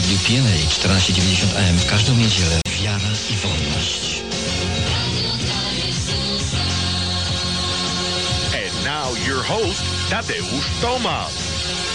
Radiu PNA 1490 AM w każdą niedzielę. Wiara i wolność. And now your host, Tadeusz Tomasz.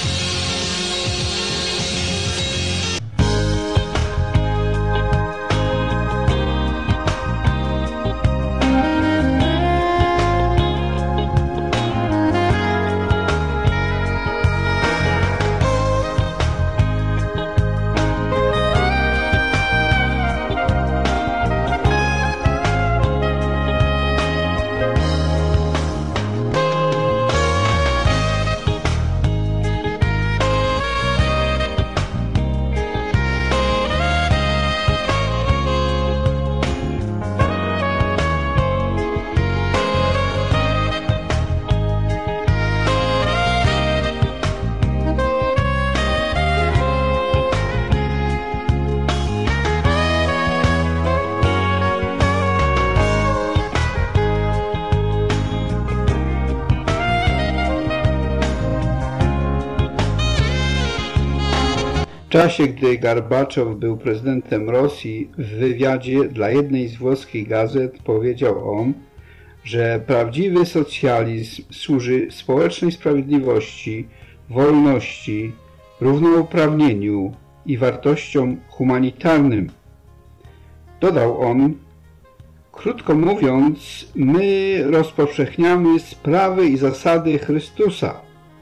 W czasie, gdy Gorbaczow był prezydentem Rosji, w wywiadzie dla jednej z włoskich gazet powiedział on, że prawdziwy socjalizm służy społecznej sprawiedliwości, wolności, równouprawnieniu i wartościom humanitarnym. Dodał on, krótko mówiąc, my rozpowszechniamy sprawy i zasady Chrystusa.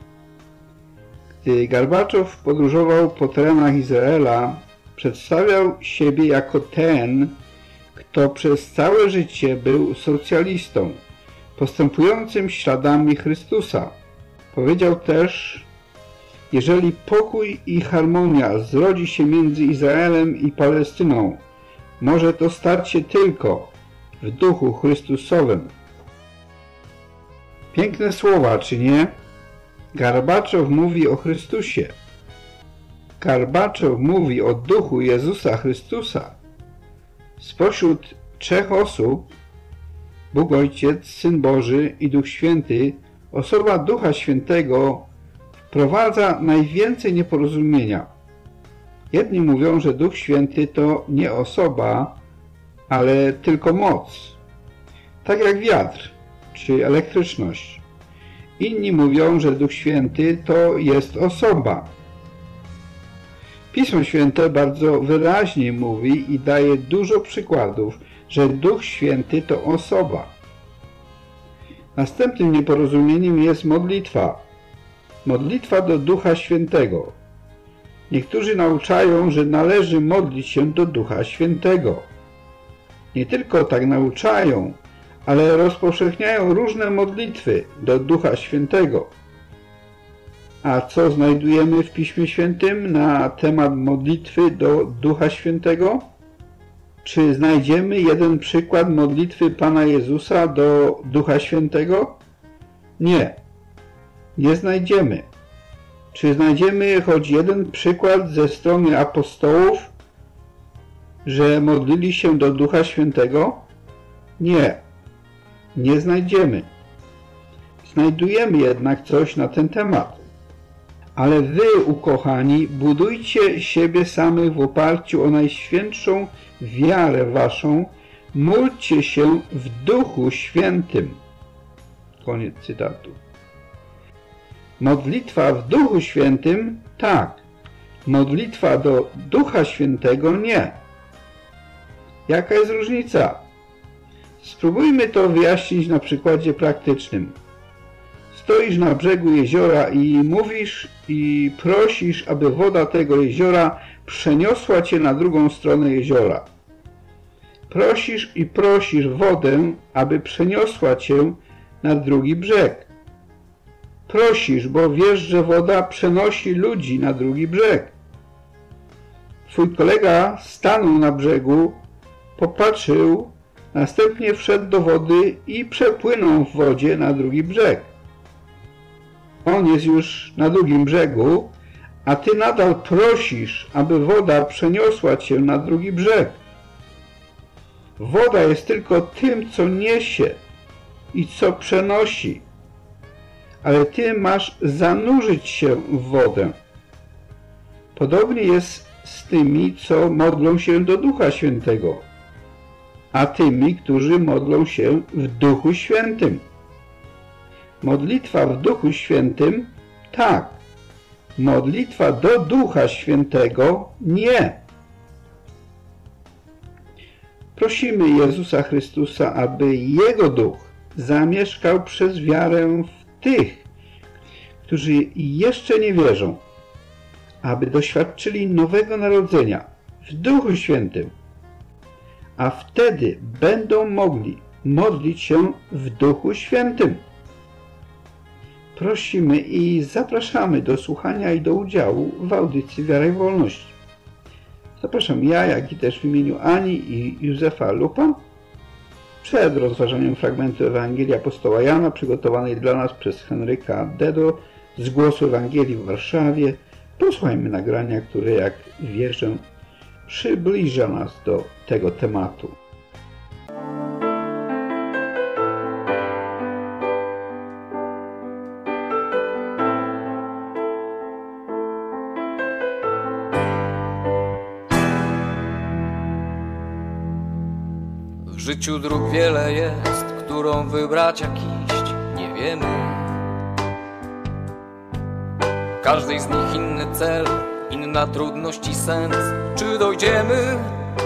Gdy Gorbaczow podróżował po terenach Izraela, przedstawiał siebie jako ten, kto przez całe życie był socjalistą, postępującym śladami Chrystusa. Powiedział też, jeżeli pokój i harmonia zrodzi się między Izraelem i Palestyną, może to stać się tylko w duchu Chrystusowym. Piękne słowa, czy nie? Gorbaczow mówi o Chrystusie. Gorbaczow mówi o duchu Jezusa Chrystusa. Spośród trzech osób, Bóg Ojciec, Syn Boży i Duch Święty, osoba Ducha Świętego wprowadza najwięcej nieporozumienia. Jedni mówią, że Duch Święty to nie osoba, ale tylko moc. Tak jak wiatr czy elektryczność. Inni mówią, że Duch Święty to jest osoba. Pismo Święte bardzo wyraźnie mówi i daje dużo przykładów, że Duch Święty to osoba. Następnym nieporozumieniem jest modlitwa. Modlitwa do Ducha Świętego. Niektórzy nauczają, że należy modlić się do Ducha Świętego. Nie tylko tak nauczają, ale rozpowszechniają różne modlitwy do Ducha Świętego. A co znajdujemy w Piśmie Świętym na temat modlitwy do Ducha Świętego? Czy znajdziemy jeden przykład modlitwy Pana Jezusa do Ducha Świętego? Nie, nie znajdziemy. Czy znajdziemy choć jeden przykład ze strony apostołów, że modlili się do Ducha Świętego? Nie. Nie znajdziemy. Znajdujemy jednak coś na ten temat. Ale wy, ukochani, budujcie siebie samych w oparciu o Najświętszą wiarę waszą, módlcie się w Duchu Świętym. Koniec cytatu. Modlitwa w Duchu Świętym? Tak. Modlitwa do Ducha Świętego? Nie. Jaka jest różnica? Spróbujmy to wyjaśnić na przykładzie praktycznym. Stoisz na brzegu jeziora i mówisz i prosisz, aby woda tego jeziora przeniosła cię na drugą stronę jeziora. Prosisz i prosisz wodę, aby przeniosła cię na drugi brzeg. Prosisz, bo wiesz, że woda przenosi ludzi na drugi brzeg. Twój kolega stanął na brzegu, popatrzył, następnie wszedł do wody i przepłynął w wodzie na drugi brzeg. On jest już na drugim brzegu, a ty nadal prosisz, aby woda przeniosła cię na drugi brzeg. Woda jest tylko tym, co niesie i co przenosi, ale ty masz zanurzyć się w wodę. Podobnie jest z tymi, co modlą się do Ducha Świętego, a tymi, którzy modlą się w Duchu Świętym. Modlitwa w Duchu Świętym? Tak. Modlitwa do Ducha Świętego? Nie. Prosimy Jezusa Chrystusa, aby Jego Duch zamieszkał przez wiarę w tych, którzy jeszcze nie wierzą, aby doświadczyli nowego narodzenia w Duchu Świętym, a wtedy będą mogli modlić się w Duchu Świętym. Prosimy i zapraszamy do słuchania i do udziału w audycji Wiara i Wolność. Zapraszam ja, jak i też w imieniu Ani i Józefa Lupa przed rozważaniem fragmentu Ewangelii apostoła Jana przygotowanej dla nas przez Henryka Dedo z Głosu Ewangelii w Warszawie. Posłuchajmy nagrania, które, jak wierzę, przybliża nas do tego tematu. W życiu dróg wiele jest, którą wybrać, jak iść, nie wiemy. W każdej z nich inny cel, inna trudność i sens. Czy dojdziemy?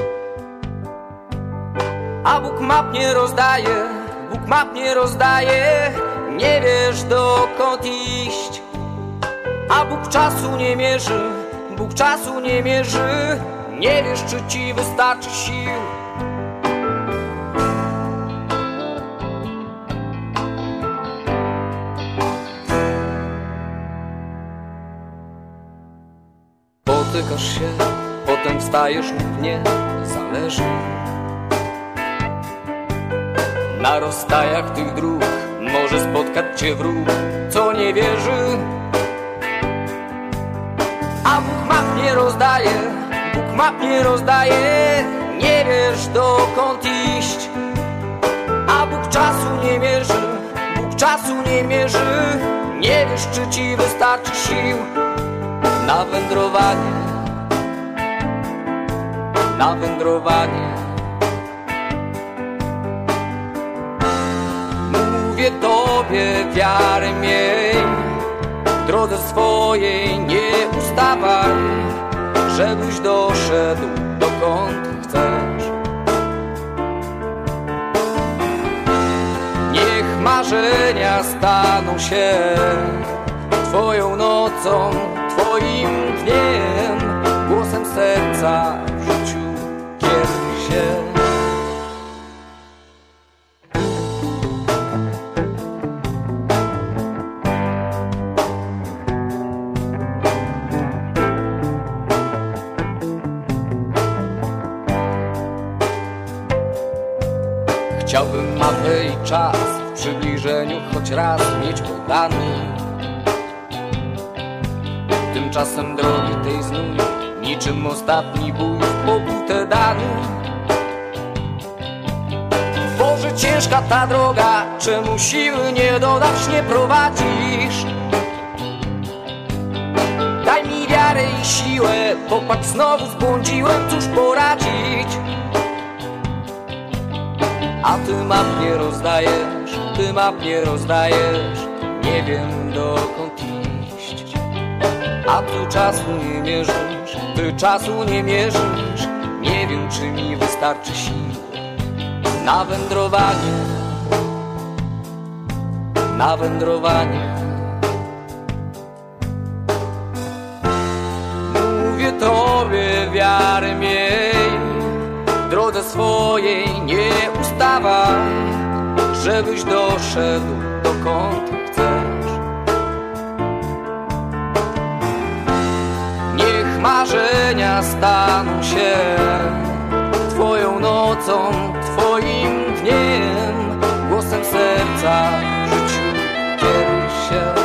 A Bóg map nie rozdaje, Bóg map nie rozdaje. Nie wiesz, dokąd iść. A Bóg czasu nie mierzy, Bóg czasu nie mierzy. Nie wiesz, czy ci wystarczy sił. Potykasz się, potem wstajesz lub nie, zależy. Na rozstajach tych dróg może spotkać cię wróg, co nie wierzy. A Bóg map nie rozdaje, Bóg map nie rozdaje. Nie wiesz, dokąd iść. A Bóg czasu nie mierzy, Bóg czasu nie mierzy. Nie wiesz, czy ci wystarczy sił na wędrowanie, na wędrowanie. Mówię tobie, wiarę miej, w drodze swojej nie ustawaj, żebyś doszedł dokąd chcesz. Niech marzenia staną się twoją nocą, twoim dniem, głosem serca w życiu kieruj się. Chciałbym mapę i czas w przybliżeniu choć raz mieć podany. Tymczasem drogi tej znów, niczym ostatni bój w pobute dany. Boże, ciężka ta droga, czemu siły nie dodasz, nie prowadzisz? Daj mi wiarę i siłę, popatrz, znowu zbłądziłem, cóż poradzić? A ty map nie rozdajesz, ty map nie rozdajesz. Nie wiem, dokąd iść. A ty czasu nie mierzysz, ty czasu nie mierzysz. Nie wiem, czy mi wystarczy sił na wędrowanie, na wędrowanie. Mówię tobie, wiarę miej, w drodze swojej nie ustawaj, żebyś doszedł dokąd chcesz. Niech marzenia staną się twoją nocą, twoim dniem, głosem serca w życiu kieruj się.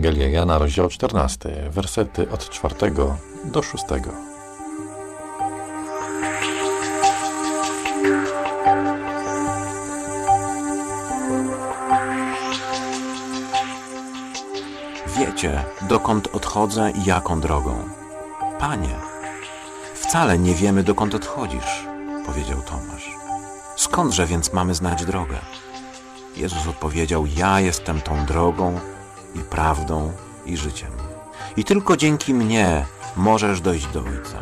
Ewangelia Jana, rozdział 14, wersety od 4 do 6. Wiecie, dokąd odchodzę i jaką drogą. Panie, wcale nie wiemy, dokąd odchodzisz, powiedział Tomasz. Skądże więc mamy znać drogę? Jezus odpowiedział, ja jestem tą drogą i prawdą i życiem. I tylko dzięki mnie możesz dojść do Ojca.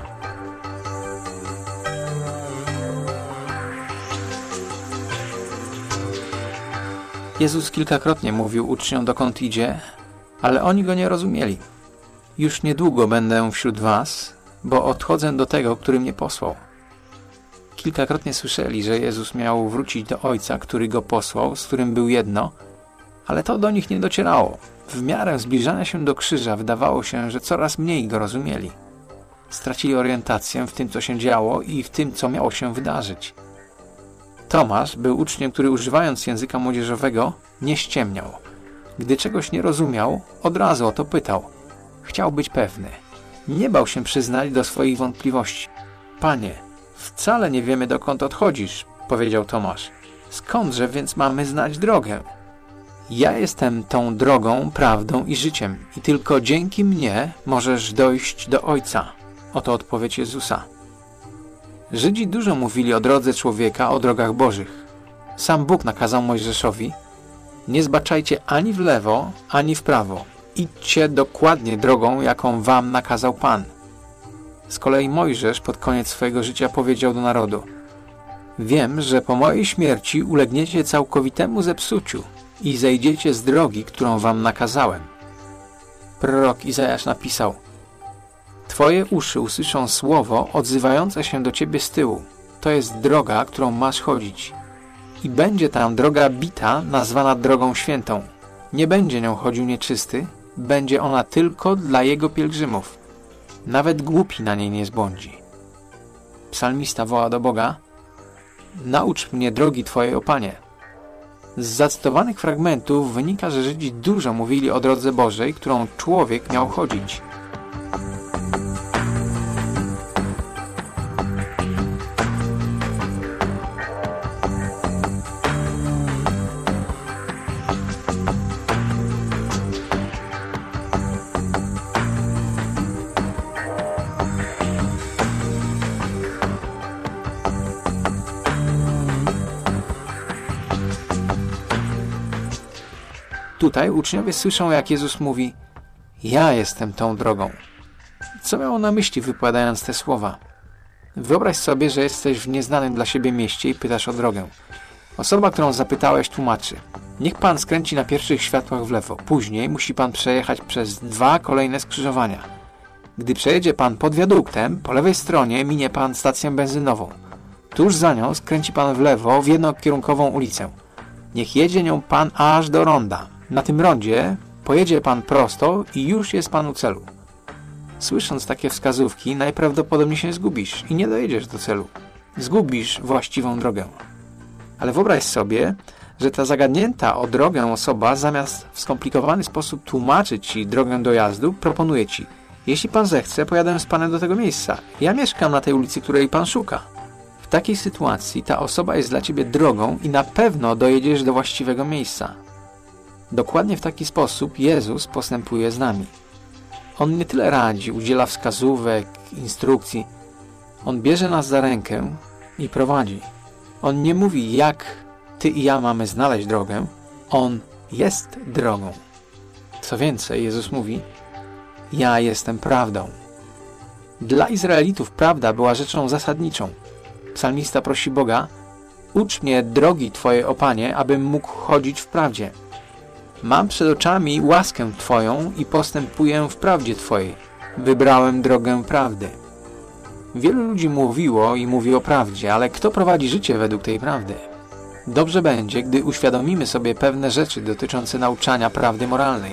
Jezus kilkakrotnie mówił uczniom, dokąd idzie, ale oni go nie rozumieli. Już niedługo będę wśród was, bo odchodzę do tego, który mnie posłał. Kilkakrotnie słyszeli, że Jezus miał wrócić do Ojca, który go posłał, z którym był jedno, ale to do nich nie docierało. W miarę zbliżania się do krzyża wydawało się, że coraz mniej go rozumieli. Stracili orientację w tym, co się działo i w tym, co miało się wydarzyć. Tomasz był uczniem, który używając języka młodzieżowego nie ściemniał. Gdy czegoś nie rozumiał, od razu o to pytał. Chciał być pewny. Nie bał się przyznać do swoich wątpliwości. Panie, wcale nie wiemy, dokąd odchodzisz, powiedział Tomasz. Skądże więc mamy znać drogę? Ja jestem tą drogą, prawdą i życiem i tylko dzięki mnie możesz dojść do Ojca. Oto odpowiedź Jezusa. Żydzi dużo mówili o drodze człowieka, o drogach bożych. Sam Bóg nakazał Mojżeszowi: nie zbaczajcie ani w lewo, ani w prawo. Idźcie dokładnie drogą, jaką wam nakazał Pan. Z kolei Mojżesz pod koniec swojego życia powiedział do narodu: wiem, że po mojej śmierci ulegniecie całkowitemu zepsuciu i zejdziecie z drogi, którą wam nakazałem. Prorok Izajasz napisał: twoje uszy usłyszą słowo odzywające się do ciebie z tyłu. To jest droga, którą masz chodzić. I będzie tam droga bita, nazwana drogą świętą. Nie będzie nią chodził nieczysty, będzie ona tylko dla jego pielgrzymów. Nawet głupi na niej nie zbłądzi. Psalmista woła do Boga: naucz mnie drogi Twojej, o Panie. Z zacytowanych fragmentów wynika, że Żydzi dużo mówili o drodze Bożej, którą człowiek miał chodzić. Tutaj uczniowie słyszą, jak Jezus mówi: ja jestem tą drogą. Co miało na myśli, wypowiadając te słowa? Wyobraź sobie, że jesteś w nieznanym dla siebie mieście i pytasz o drogę. Osoba, którą zapytałeś, tłumaczy: niech pan skręci na pierwszych światłach w lewo. Później musi pan przejechać przez 2 kolejne skrzyżowania. Gdy przejedzie pan pod wiaduktem, po lewej stronie minie pan stację benzynową. Tuż za nią skręci pan w lewo w jednokierunkową ulicę. Niech jedzie nią pan aż do ronda. Na tym rondzie pojedzie pan prosto i już jest pan u celu. Słysząc takie wskazówki, najprawdopodobniej się zgubisz i nie dojedziesz do celu. Zgubisz właściwą drogę. Ale wyobraź sobie, że ta zagadnięta o drogę osoba, zamiast w skomplikowany sposób tłumaczyć ci drogę dojazdu, proponuje ci: jeśli pan zechce, pojadę z panem do tego miejsca. Ja mieszkam na tej ulicy, której pan szuka. W takiej sytuacji ta osoba jest dla ciebie drogą i na pewno dojedziesz do właściwego miejsca. Dokładnie w taki sposób Jezus postępuje z nami. On nie tyle radzi, udziela wskazówek, instrukcji. On bierze nas za rękę i prowadzi. On nie mówi, jak ty i ja mamy znaleźć drogę. On jest drogą. Co więcej, Jezus mówi: ja jestem prawdą. Dla Izraelitów prawda była rzeczą zasadniczą. Psalmista prosi Boga: ucz mnie drogi Twojej, o Panie, abym mógł chodzić w prawdzie. Mam przed oczami łaskę Twoją i postępuję w prawdzie Twojej. Wybrałem drogę prawdy. Wielu ludzi mówiło i mówi o prawdzie, ale kto prowadzi życie według tej prawdy? Dobrze będzie, gdy uświadomimy sobie pewne rzeczy dotyczące nauczania prawdy moralnej.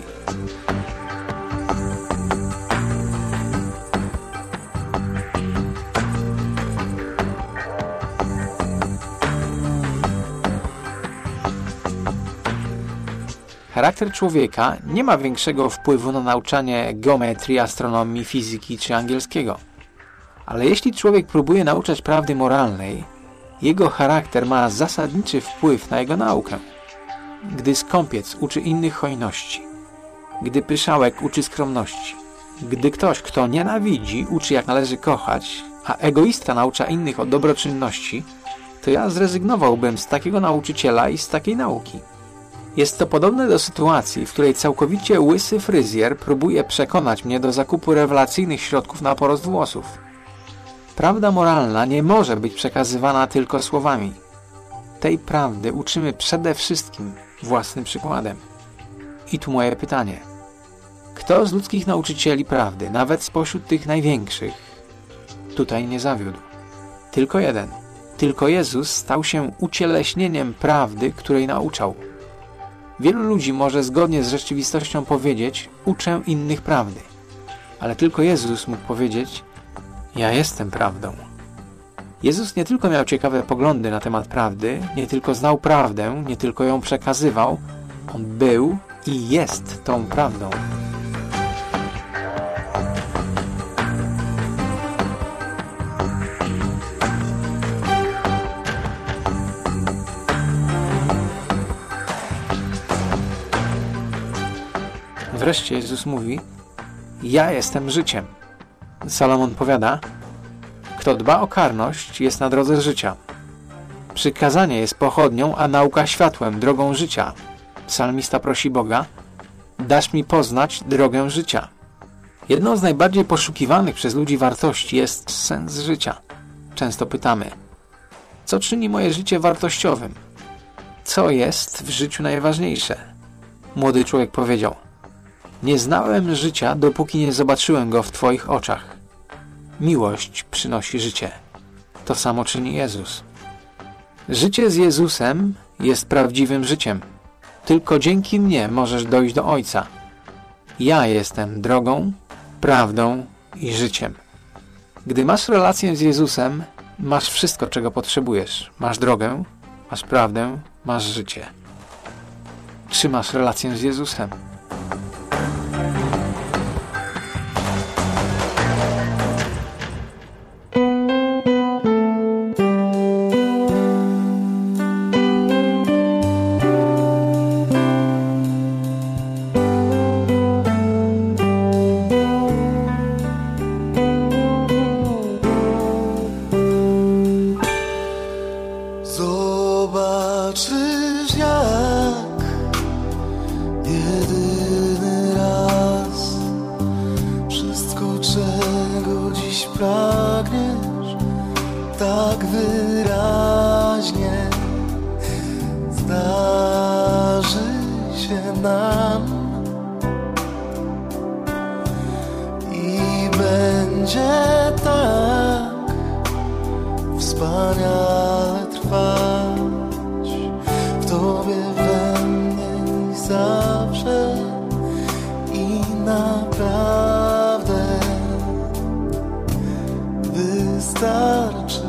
Charakter człowieka nie ma większego wpływu na nauczanie geometrii, astronomii, fizyki czy angielskiego. Ale jeśli człowiek próbuje nauczać prawdy moralnej, jego charakter ma zasadniczy wpływ na jego naukę. Gdy skąpiec uczy innych hojności, gdy pyszałek uczy skromności, gdy ktoś, kto nienawidzi, uczy jak należy kochać, a egoista naucza innych o dobroczynności, to ja zrezygnowałbym z takiego nauczyciela i z takiej nauki. Jest to podobne do sytuacji, w której całkowicie łysy fryzjer próbuje przekonać mnie do zakupu rewelacyjnych środków na porost włosów. Prawda moralna nie może być przekazywana tylko słowami. Tej prawdy uczymy przede wszystkim własnym przykładem. I tu moje pytanie. Kto z ludzkich nauczycieli prawdy, nawet spośród tych największych, tutaj nie zawiódł? Tylko jeden. Tylko Jezus stał się ucieleśnieniem prawdy, której nauczał. Wielu ludzi może zgodnie z rzeczywistością powiedzieć: uczę innych prawdy. Ale tylko Jezus mógł powiedzieć: ja jestem prawdą. Jezus nie tylko miał ciekawe poglądy na temat prawdy, nie tylko znał prawdę, nie tylko ją przekazywał, On był i jest tą prawdą. Wreszcie Jezus mówi: ja jestem życiem. Salomon powiada: kto dba o karność, jest na drodze życia. Przykazanie jest pochodnią, a nauka światłem, drogą życia. Psalmista prosi Boga: dasz mi poznać drogę życia. Jedną z najbardziej poszukiwanych przez ludzi wartości jest sens życia. Często pytamy: co czyni moje życie wartościowym? Co jest w życiu najważniejsze? Młody człowiek powiedział: nie znałem życia, dopóki nie zobaczyłem go w Twoich oczach. Miłość przynosi życie. To samo czyni Jezus. Życie z Jezusem jest prawdziwym życiem. Tylko dzięki mnie możesz dojść do Ojca. Ja jestem drogą, prawdą i życiem. Gdy masz relację z Jezusem, masz wszystko, czego potrzebujesz. Masz drogę, masz prawdę, masz życie. Czy masz relację z Jezusem? Zobaczysz, jak jedyny raz wszystko, czego dziś pragniesz, tak wyraźnie zdarzy się nam i będzie tak wspaniale trwać w Tobie, we mnie i zawsze i naprawdę wystarczy,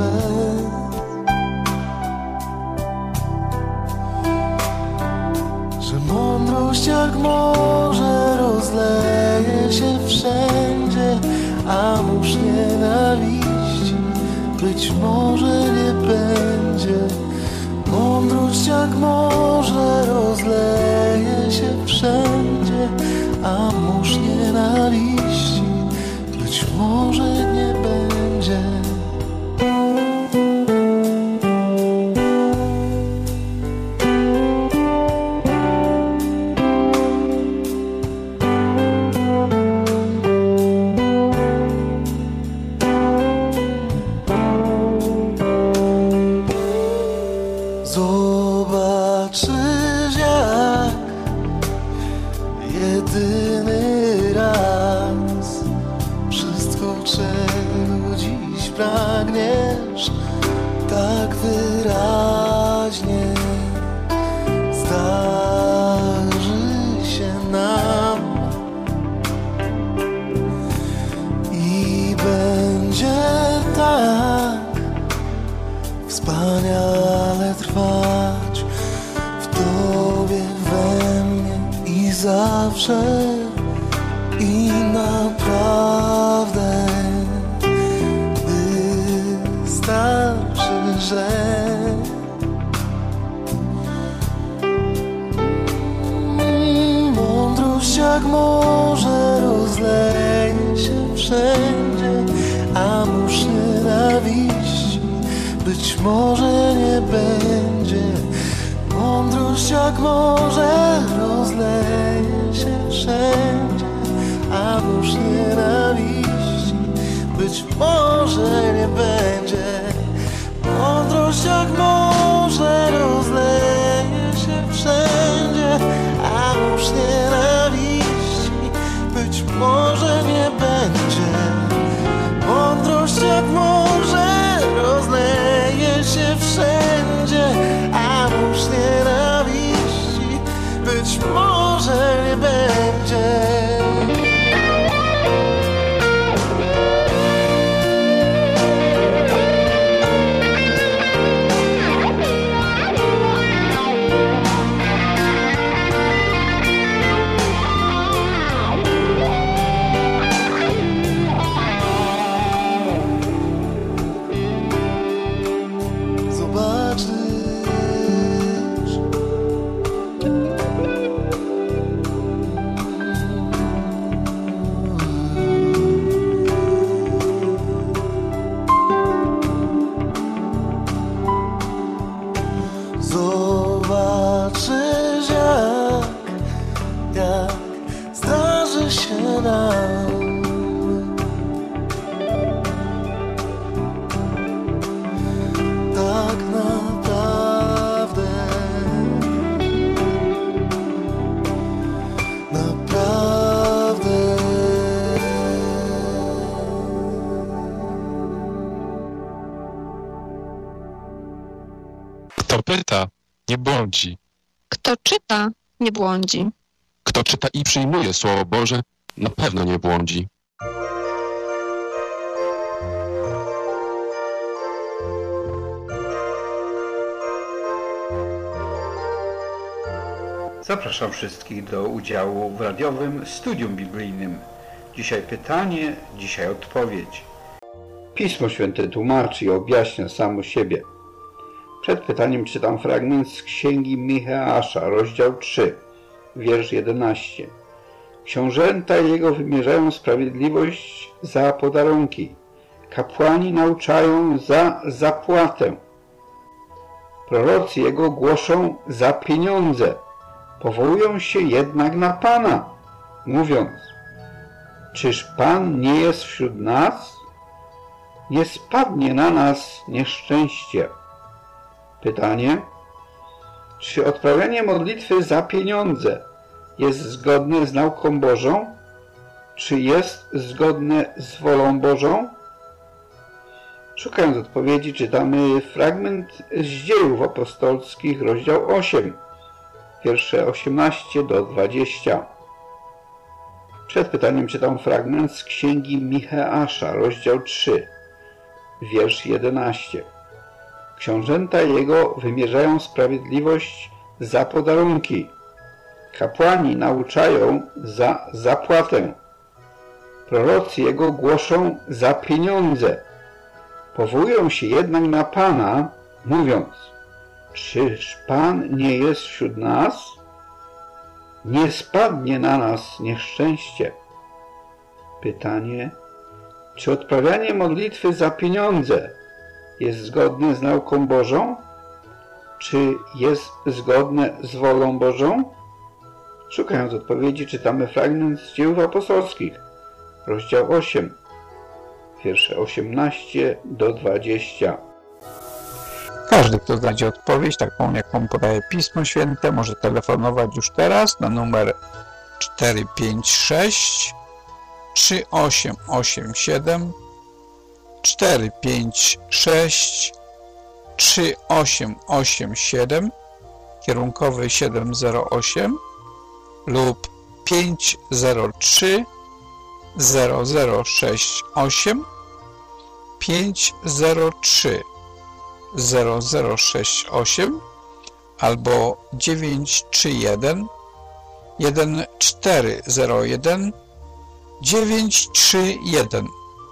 że mądrość jak morze rozleje się wszędzie, a mórz nienawiści być może nie będzie. Mądrość jak morze rozleje się wszędzie, a mórz nienawiści być może nie będzie. Zobaczysz, jak jedyny raz wszystko, czego dziś pragniesz, tak wyraźnie zdarzy się nam i będzie tak wspaniale trwać w Tobie, we mnie zawsze i naprawdę wystarczy, że mądrość jak morze rozleje się wszędzie, a mórz nienawiści być może nie będzie. Mądrość jak morze rozleje się wszędzie, a mórz nienawiści być może nie będzie. Mądrość jak morze rozleje się wszędzie, a mórz nienawiści być może nie będzie. Mądrość jak morze rozleje się wszędzie, a mórz nienawiści być może nie będzie. Zobaczysz jak zdarzy się nam tak naprawdę, naprawdę. Kto pyta, nie błądzi. Kto czyta, nie błądzi. Kto czyta i przyjmuje Słowo Boże, na pewno nie błądzi. Zapraszam wszystkich do udziału w radiowym studium biblijnym. Dzisiaj pytanie, dzisiaj odpowiedź. Pismo Święte tłumaczy i objaśnia samo siebie. Przed pytaniem czytam fragment z Księgi Micheasza, rozdział 3, wiersz 11. Książęta jego wymierzają sprawiedliwość za podarunki. Kapłani nauczają za zapłatę. Prorocy jego głoszą za pieniądze. Powołują się jednak na Pana, mówiąc: czyż Pan nie jest wśród nas? Nie spadnie na nas nieszczęście. Pytanie: czy odprawianie modlitwy za pieniądze jest zgodne z nauką Bożą? Czy jest zgodne z wolą Bożą? Szukając odpowiedzi, czytamy fragment z Dziejów Apostolskich, rozdział 8, wiersze 18 do 20. Przed pytaniem czytam fragment z Księgi Micheasza, rozdział 3, wiersz 11. Książęta jego wymierzają sprawiedliwość za podarunki. Kapłani nauczają za zapłatę. Prorocy jego głoszą za pieniądze. Powołują się jednak na Pana, mówiąc: czyż Pan nie jest wśród nas? Nie spadnie na nas nieszczęście. Pytanie: czy odprawianie modlitwy za pieniądze jest zgodne z nauką Bożą? Czy jest zgodne z wolą Bożą? Szukając odpowiedzi, czytamy fragment z Dziejów Apostolskich, rozdział 8, wiersze 18 do 20. Każdy, kto znajdzie odpowiedź, taką jaką podaje Pismo Święte, może telefonować już teraz na numer 456 3887 456 3887, kierunkowy 708 lub 503 0068 503 0068 albo 931 1401 931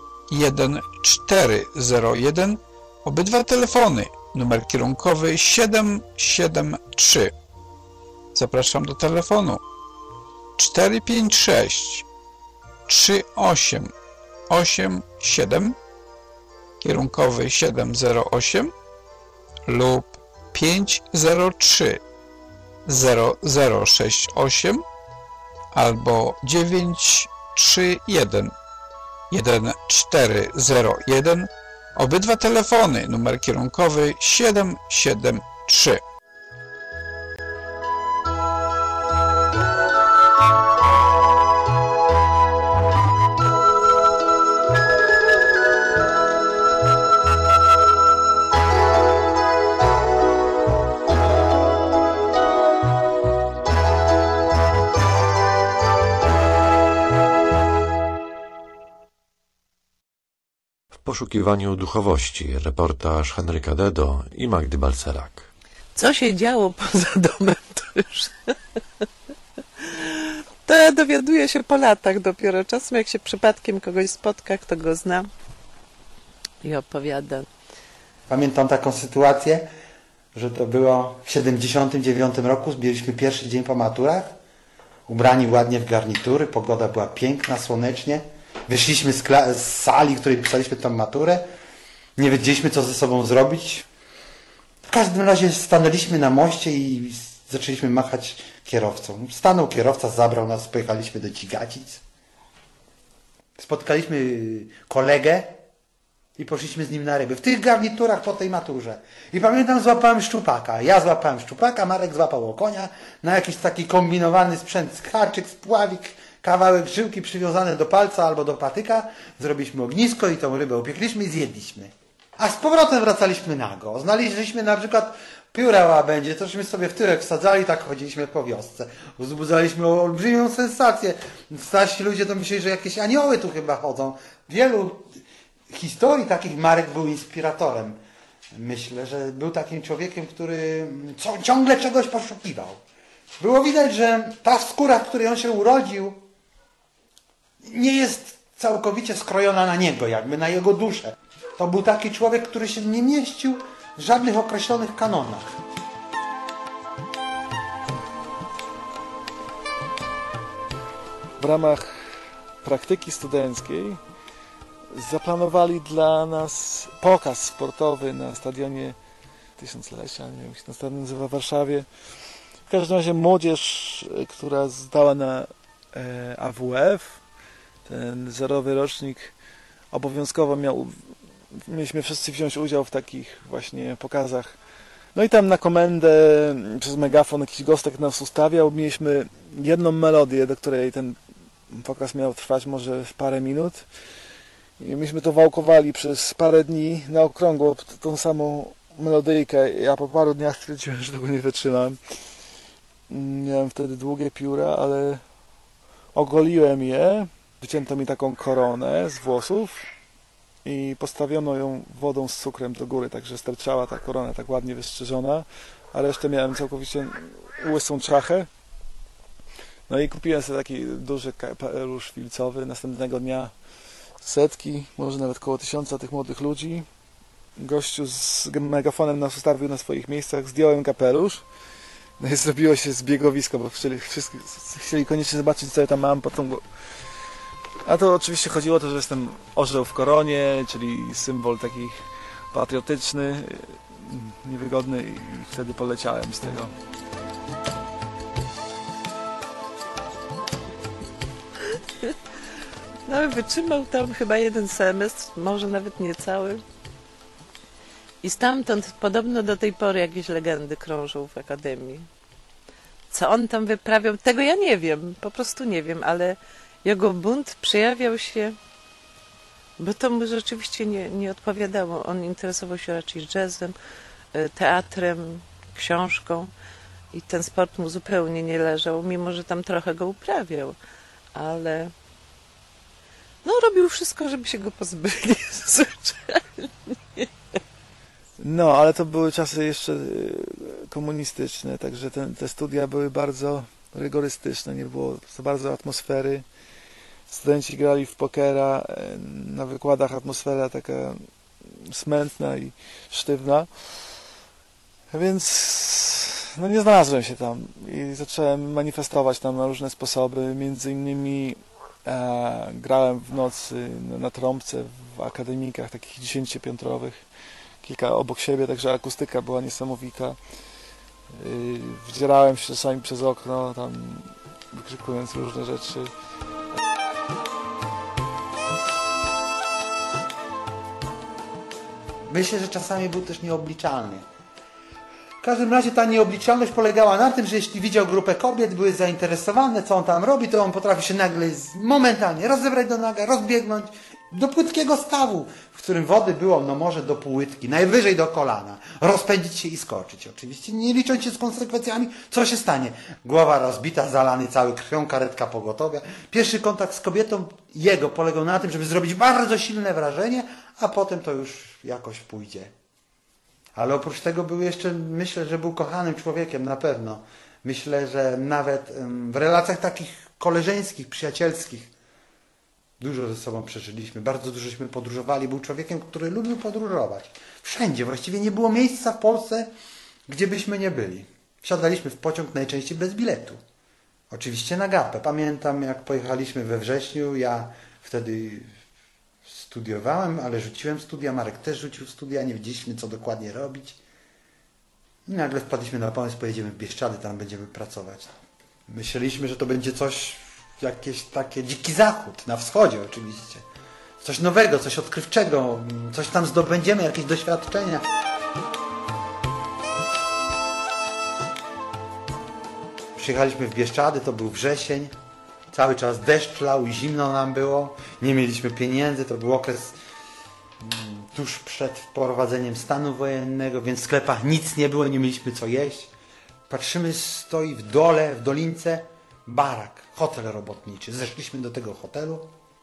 1401. Obydwa telefony. Numer kierunkowy 773. Zapraszam do telefonu 456 3887, kierunkowy 708 lub 503 0068 albo 931 1401. Obydwa telefony, numer kierunkowy 773. W poszukiwaniu duchowości. Reportaż Henryka Dedo i Magdy Balcerak. Co się działo poza domem, to już... To ja dowiaduję się po latach dopiero. Czasem jak się przypadkiem kogoś spotka, kto go zna i opowiada. Pamiętam taką sytuację, że to było w 79 roku, zbiliśmy pierwszy dzień po maturach, ubrani ładnie w garnitury, pogoda była piękna, słonecznie. Wyszliśmy z sali, w której pisaliśmy tą maturę. Nie wiedzieliśmy, co ze sobą zrobić. W każdym razie stanęliśmy na moście i zaczęliśmy machać kierowcą. Stanął kierowca, zabrał nas, pojechaliśmy do Cigacic. Spotkaliśmy kolegę i poszliśmy z nim na ryby. W tych garniturach po tej maturze. I pamiętam, złapałem szczupaka. Ja złapałem szczupaka, Marek złapał okonia na jakiś taki kombinowany sprzęt, haczyk, spławik, kawałek żyłki przywiązany do palca albo do patyka. Zrobiliśmy ognisko i tą rybę upiekliśmy i zjedliśmy. A z powrotem wracaliśmy nago. Znaleźliśmy na przykład pióra łabędzie, tośmy sobie w tyrek wsadzali, tak chodziliśmy po wiosce. Wzbudzaliśmy olbrzymią sensację. Starsi ludzie to myśleli, że jakieś anioły tu chyba chodzą. Wielu historii takich Marek był inspiratorem. Myślę, że był takim człowiekiem, który ciągle czegoś poszukiwał. Było widać, że ta skóra, w której on się urodził, nie jest całkowicie skrojona na niego, jakby na jego duszę. To był taki człowiek, który się nie mieścił w żadnych określonych kanonach. W ramach praktyki studenckiej zaplanowali dla nas pokaz sportowy na stadionie Tysiąclecia, nie wiem jak się ten stadion nazywa, w Warszawie. W każdym razie młodzież, która zdała na AWF, ten zerowy rocznik, obowiązkowo mieliśmy wszyscy wziąć udział w takich właśnie pokazach. No i tam na komendę przez megafon jakiś gostek nas ustawiał. Mieliśmy jedną melodię, do której ten pokaz miał trwać może parę minut. I myśmy to wałkowali przez parę dni na okrągło, tą samą melodyjkę. Ja po paru dniach stwierdziłem, że tego nie wytrzymam. Miałem wtedy długie pióra, ale ogoliłem je. Wycięto mi taką koronę z włosów i postawiono ją wodą z cukrem do góry, także sterczała ta korona tak ładnie wystrzyżona, a resztę miałem całkowicie łysą czachę. No i kupiłem sobie taki duży kapelusz filcowy. Następnego dnia setki, może nawet około 1000 tych młodych ludzi. Gościu z megafonem nas ustawił na swoich miejscach, zdjąłem kapelusz. No i zrobiło się zbiegowisko, bo wszyscy chcieli koniecznie zobaczyć, co ja tam mam. A to oczywiście chodziło o to, że jestem orzeł w koronie, czyli symbol taki patriotyczny, niewygodny, i wtedy poleciałem z tego. No wytrzymał tam chyba jeden semestr, może nawet nie cały. I stamtąd podobno do tej pory jakieś legendy krążą w Akademii. Co on tam wyprawiał, tego ja nie wiem, po prostu nie wiem, ale jego bunt przejawiał się, bo to mu rzeczywiście nie odpowiadało. On interesował się raczej jazzem, teatrem, książką i ten sport mu zupełnie nie leżał, mimo że tam trochę go uprawiał, ale no robił wszystko, żeby się go pozbyli zwyczajnie. No, ale to były czasy jeszcze komunistyczne, także te studia były bardzo rygorystyczne, nie było za bardzo atmosfery. Studenci grali w pokera, na wykładach atmosfera taka smętna i sztywna. Więc no nie znalazłem się tam i zacząłem manifestować tam na różne sposoby. Między innymi grałem w nocy na trąbce w akademikach takich 10-piętrowych, kilka obok siebie, także akustyka była niesamowita. Wdzierałem się czasami przez okno, tam wykrzykując różne rzeczy. Myślę, że czasami był też nieobliczalny. W każdym razie ta nieobliczalność polegała na tym, że jeśli widział grupę kobiet, były zainteresowane, co on tam robi, to on potrafi się nagle momentalnie rozebrać do naga, rozbiegnąć do płytkiego stawu, w którym wody było no może do półłytki, najwyżej do kolana, rozpędzić się i skoczyć. Oczywiście nie licząc się z konsekwencjami, co się stanie. Głowa rozbita, zalany cały krwią, karetka pogotowia. Pierwszy kontakt z kobietą jego polegał na tym, żeby zrobić bardzo silne wrażenie, a potem to już jakoś pójdzie. Ale oprócz tego był jeszcze, myślę, że był kochanym człowiekiem, na pewno. Myślę, że nawet w relacjach takich koleżeńskich, przyjacielskich dużo ze sobą przeżyliśmy, bardzo dużośmy podróżowali. Był człowiekiem, który lubił podróżować. Wszędzie, właściwie nie było miejsca w Polsce, gdzie byśmy nie byli. Wsiadaliśmy w pociąg najczęściej bez biletu. Oczywiście na gapę. Pamiętam, jak pojechaliśmy we wrześniu, ja wtedy studiowałem, ale rzuciłem studia, Marek też rzucił studia, nie wiedzieliśmy, co dokładnie robić. I nagle wpadliśmy na pomysł, pojedziemy w Bieszczady, tam będziemy pracować. Myśleliśmy, że to będzie coś, jakieś takie dziki zachód, na wschodzie oczywiście. Coś nowego, coś odkrywczego, coś tam zdobędziemy, jakieś doświadczenia. Przyjechaliśmy w Bieszczady, to był wrzesień. Cały czas deszcz lał i zimno nam było. Nie mieliśmy pieniędzy, to był okres tuż przed wprowadzeniem stanu wojennego, więc w sklepach nic nie było, nie mieliśmy co jeść. Patrzymy, stoi w dole, w dolince barak, hotel robotniczy. Zeszliśmy do tego hotelu.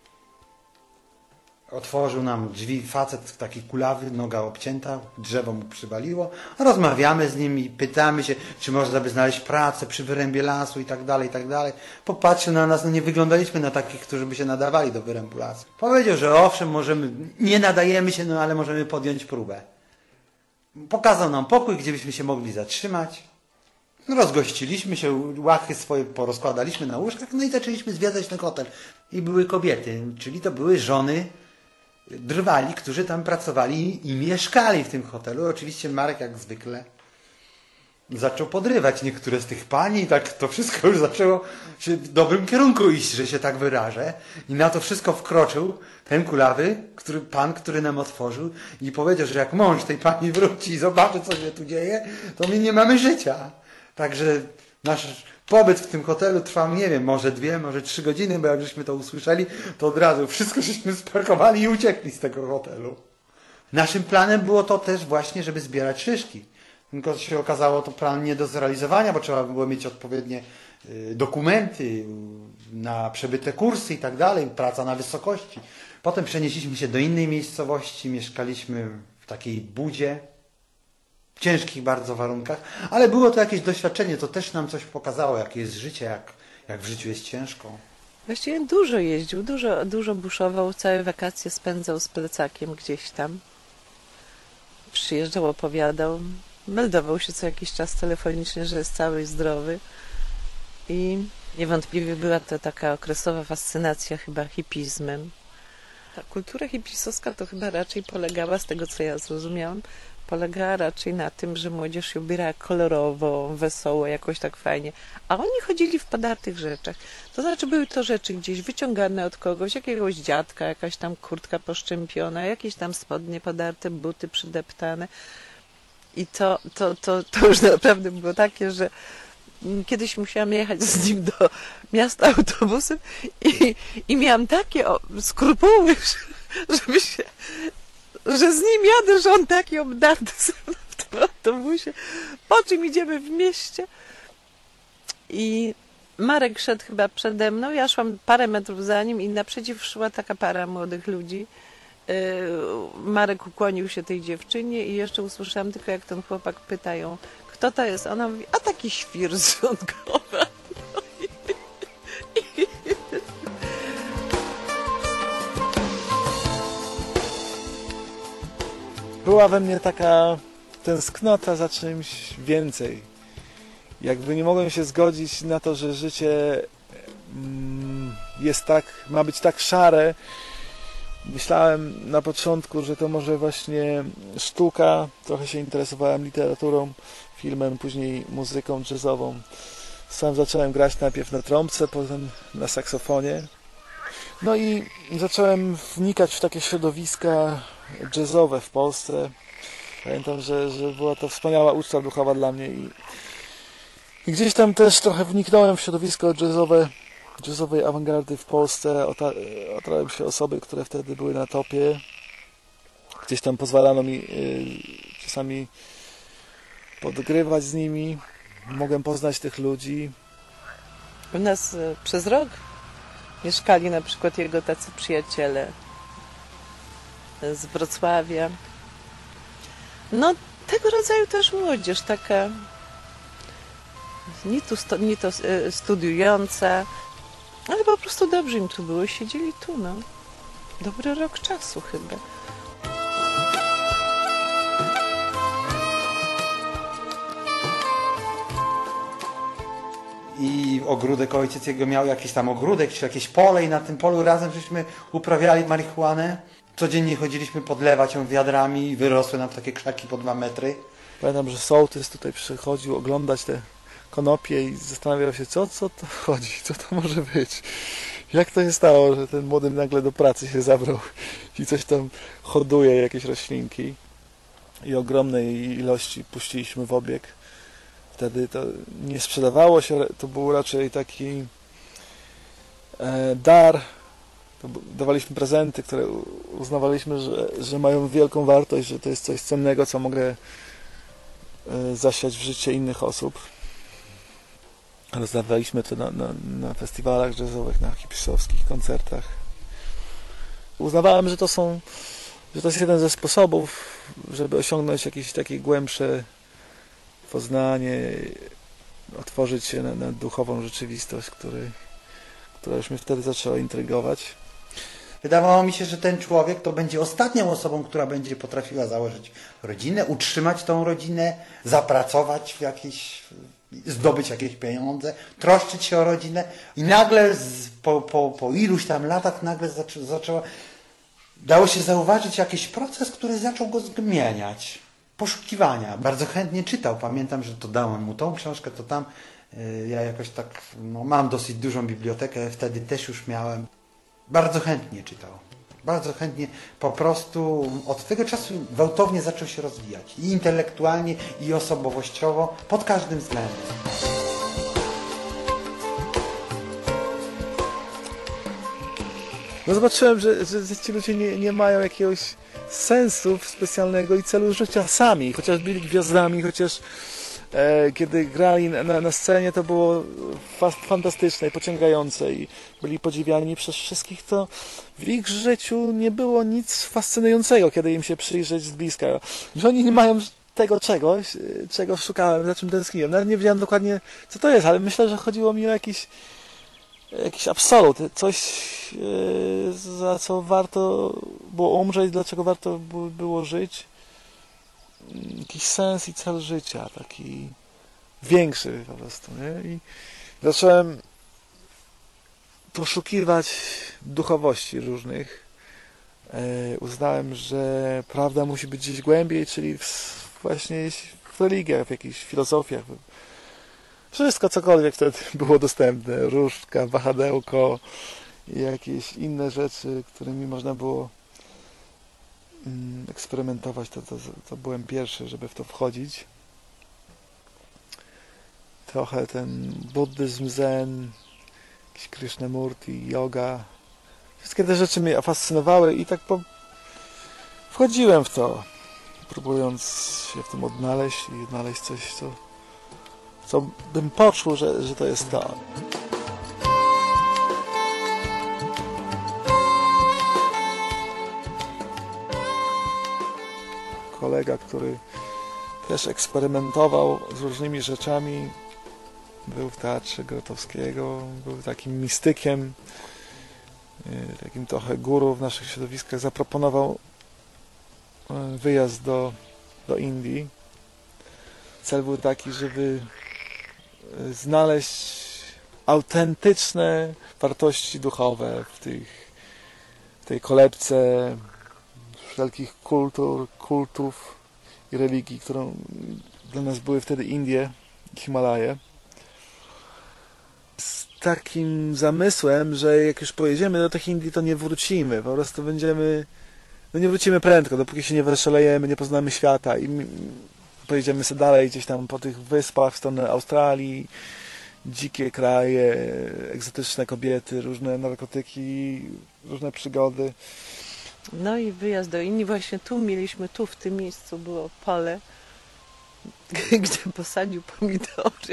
Otworzył nam drzwi facet taki kulawy, noga obcięta, drzewo mu przywaliło. Rozmawiamy z nim i pytamy się, czy można by znaleźć pracę przy wyrębie lasu i tak dalej, i tak dalej. Popatrzył na nas, no nie wyglądaliśmy na takich, którzy by się nadawali do wyrębu lasu. Powiedział, że owszem, możemy, nie nadajemy się, no ale możemy podjąć próbę. Pokazał nam pokój, gdzie byśmy się mogli zatrzymać. Rozgościliśmy się, łachy swoje porozkładaliśmy na łóżkach, no i zaczęliśmy zwiedzać ten hotel. I były kobiety, czyli to były żony drwali, którzy tam pracowali i mieszkali w tym hotelu. Oczywiście Marek jak zwykle zaczął podrywać niektóre z tych pań i tak to wszystko już zaczęło się w dobrym kierunku iść, że się tak wyrażę. I na to wszystko wkroczył ten kulawy, pan, który nam otworzył i powiedział, że jak mąż tej pani wróci i zobaczy, co się tu dzieje, to my nie mamy życia. Także nasz pobyt w tym hotelu trwał, nie wiem, może 2, może 3 godziny, bo jak żeśmy to usłyszeli, to od razu wszystko żeśmy sparkowali i uciekli z tego hotelu. Naszym planem było to też właśnie, żeby zbierać szyszki. Tylko się okazało to plan nie do zrealizowania, bo trzeba było mieć odpowiednie dokumenty na przebyte kursy i tak dalej, praca na wysokości. Potem przenieśliśmy się do innej miejscowości, mieszkaliśmy w takiej budzie, w ciężkich bardzo warunkach, ale było to jakieś doświadczenie, to też nam coś pokazało, jakie jest życie, jak w życiu jest ciężko. Właściwie dużo jeździł, dużo buszował, całe wakacje spędzał z plecakiem gdzieś tam. Przyjeżdżał, opowiadał, meldował się co jakiś czas telefonicznie, że jest cały i zdrowy. I niewątpliwie była to taka okresowa fascynacja chyba hipizmem. Ta kultura hipisowska to chyba raczej polegała, z tego co ja zrozumiałam, polegała raczej na tym, że młodzież się ubierała kolorowo, wesoło, jakoś tak fajnie. A oni chodzili w podartych rzeczach. To znaczy były to rzeczy gdzieś wyciągane od kogoś, jakiegoś dziadka, jakaś tam kurtka poszczępiona, jakieś tam spodnie podarte, buty przydeptane. I to już naprawdę było takie, że kiedyś musiałam jechać z nim do miasta autobusem i miałam takie skrupuły, że z nim jadę, że on taki obdarty w tym autobusie, po czym idziemy w mieście. I Marek szedł chyba przede mną, ja szłam parę metrów za nim i naprzeciw szła taka para młodych ludzi. Marek ukłonił się tej dziewczynie i jeszcze usłyszałam tylko, jak ten chłopak pytają, kto to jest? Ona mówi, a taki świr z Rządkowa. była we mnie taka tęsknota za czymś więcej. Jakby nie mogłem się zgodzić na to, że życie jest tak, ma być tak szare. Myślałem na początku, że to może właśnie sztuka. Trochę się interesowałem literaturą, filmem, później muzyką jazzową. Sam zacząłem grać najpierw na trąbce, potem na saksofonie. No i zacząłem wnikać w takie środowiska jazzowe w Polsce. Pamiętam, że była to wspaniała uczta duchowa dla mnie i gdzieś tam też trochę wniknąłem w środowisko jazzowej awangardy w Polsce. Otarłem się osoby, które wtedy były na topie. Gdzieś tam pozwalano mi czasami podgrywać z nimi. Mogłem poznać tych ludzi. U nas przez rok mieszkali na przykład jego tacy przyjaciele z Wrocławia. No, tego rodzaju też młodzież, taka nie to studiująca, ale po prostu dobrze im tu było. Siedzieli tu, no. Dobry rok czasu chyba. I ogródek, ojciec jego miał jakiś tam ogródek, czy jakieś pole i na tym polu razem żeśmy uprawiali marihuanę. Codziennie chodziliśmy podlewać ją wiadrami i wyrosły nam takie krzaki po 2 metry. Pamiętam, że sołtys tutaj przychodził oglądać te konopie i zastanawiał się, co to chodzi, co to może być. Jak to się stało, że ten młody nagle do pracy się zabrał i coś tam hoduje, jakieś roślinki. I ogromnej ilości puściliśmy w obieg. Wtedy to nie sprzedawało się, to był raczej taki dar. Dawaliśmy prezenty, które uznawaliśmy, że mają wielką wartość, że to jest coś cennego, co mogę zasiać w życie innych osób. Rozdawaliśmy to na festiwalach jazzowych, na hipisowskich koncertach. Uznawałem, że to jest jeden ze sposobów, żeby osiągnąć jakieś takie głębsze poznanie, otworzyć się na duchową rzeczywistość, która już mnie wtedy zaczęła intrygować. Wydawało mi się, że ten człowiek to będzie ostatnią osobą, która będzie potrafiła założyć rodzinę, utrzymać tą rodzinę, zapracować zdobyć jakieś pieniądze, troszczyć się o rodzinę i nagle po iluś tam latach nagle dało się zauważyć jakiś proces, który zaczął go zmieniać. Poszukiwania. Bardzo chętnie czytał. Pamiętam, że to dałem mu tą książkę, to tam. Ja jakoś tak, mam dosyć dużą bibliotekę, wtedy też już miałem. Bardzo chętnie czytał. Bardzo chętnie, po prostu od tego czasu gwałtownie zaczął się rozwijać. I intelektualnie, i osobowościowo, pod każdym względem. No zobaczyłem, że ci ludzie nie mają jakiegoś sensu specjalnego i celu życia sami. Chociaż byli gwiazdami, chociaż kiedy grali na scenie, to było fantastyczne i pociągające i byli podziwiani przez wszystkich, to w ich życiu nie było nic fascynującego, kiedy im się przyjrzeć z bliska. Że oni nie mają tego czegoś, czego szukałem, za czym tęskniłem. Nawet nie wiedziałem dokładnie, co to jest, ale myślę, że chodziło mi o jakiś absolut, coś, za co warto było umrzeć, dlaczego warto było żyć. Jakiś sens i cel życia, taki większy po prostu, nie? I zacząłem poszukiwać duchowości różnych. Uznałem, że prawda musi być gdzieś głębiej, czyli właśnie w religiach, w jakichś filozofiach. Wszystko, cokolwiek wtedy było dostępne. Różdżka, wahadełko i jakieś inne rzeczy, którymi można było eksperymentować, to byłem pierwszy, żeby w to wchodzić. Trochę ten buddyzm, zen, jakiś Krishnamurti, yoga. Wszystkie te rzeczy mnie fascynowały i tak wchodziłem w to, próbując się w tym odnaleźć i znaleźć coś, co bym poczuł, że to jest to. Kolega, który też eksperymentował z różnymi rzeczami, był w Teatrze Grotowskiego, był takim mistykiem, takim trochę guru w naszych środowiskach, zaproponował wyjazd do Indii. Cel był taki, żeby znaleźć autentyczne wartości duchowe w tej kolebce wszelkich kultów i religii, którą dla nas były wtedy Indie i Himalaje. Z takim zamysłem, że jak już pojedziemy do tych Indii, to nie wrócimy. Po prostu nie wrócimy prędko, dopóki się nie wyszalejemy, nie poznamy świata i pojedziemy sobie dalej gdzieś tam po tych wyspach w stronę Australii, dzikie kraje, egzotyczne kobiety, różne narkotyki, różne przygody. No i wyjazd do Indii, właśnie w tym miejscu było pole, gdzie posadził pomidory.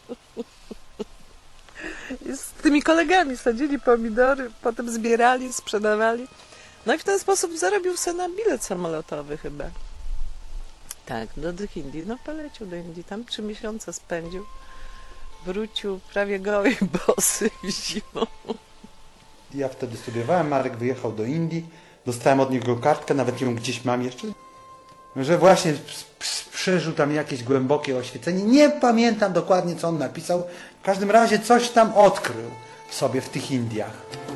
I z tymi kolegami sadzili pomidory, potem zbierali, sprzedawali. No i w ten sposób zarobił sobie na bilet samolotowy chyba. Tak, do tych Indii. No polecił do Indii, tam 3 miesiące spędził. Wrócił prawie goły i bosy zimą. Ja wtedy studiowałem, Marek wyjechał do Indii, dostałem od niego kartkę, nawet ją gdzieś mam jeszcze, że właśnie przeżył tam jakieś głębokie oświecenie. Nie pamiętam dokładnie, co on napisał. W każdym razie coś tam odkrył sobie w tych Indiach.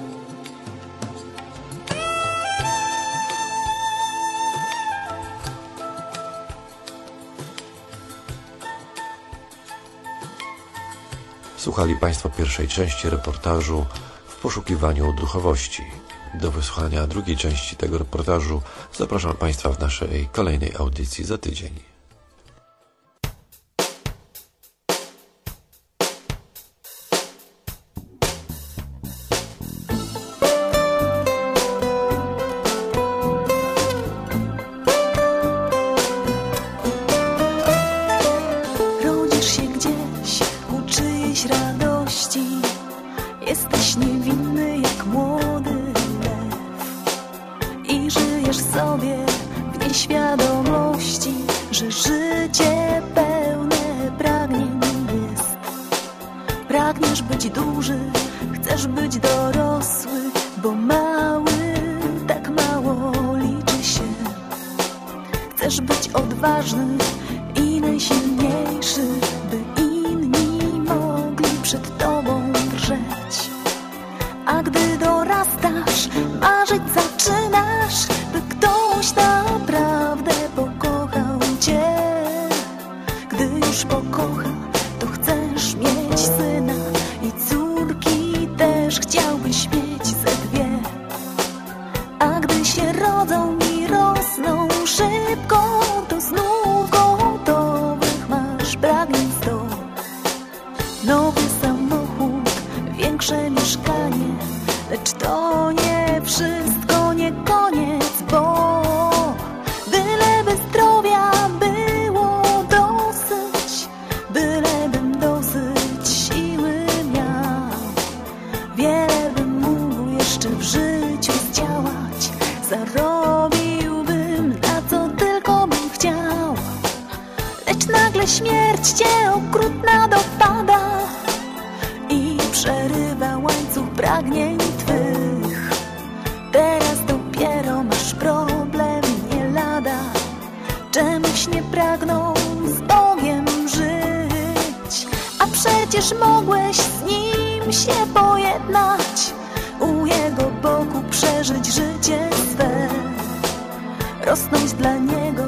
Słuchali Państwo pierwszej części reportażu W poszukiwaniu duchowości. Do wysłuchania drugiej części tego reportażu zapraszam Państwa w naszej kolejnej audycji za tydzień. Rodzisz się gdzieś ku czyjejś radości, jesteś niewinny jak młody lew i żyjesz sobie w nieświadomości, że życie pełne pragnień jest. Pragniesz być duży, chcesz być dorosły, bo mały tak mało liczy się. Chcesz być odważny i najsilniejszy, by inni mogli przed tobą drżeć. A gdy dorastasz, marzyć zaczynasz, by ktoś naprawdę pokochał cię. Gdy już pokocha, to chcesz mieć syna i córki też chciałbyś mieć ze 2. A gdy się rodzą i rosną szybko, to znów gotowych masz pragnień 100. Nowy samochód, większe mieszkanie, lecz to nie wszystko, nie koniec, bo byleby zdrowia było dosyć, bylebym dosyć siły miał, wiele bym mógł jeszcze w życiu zdziałać, zarobiłbym na co tylko bym chciał. Lecz nagle śmierć cię okrutna dopada i przerywa łańcuch pragnień twych. Teraz dopiero masz problem nie lada, czemuś nie pragną z Bogiem żyć. A przecież mogłeś z Nim się pojednać, u Jego boku przeżyć życie swe, rosnąć dla Niego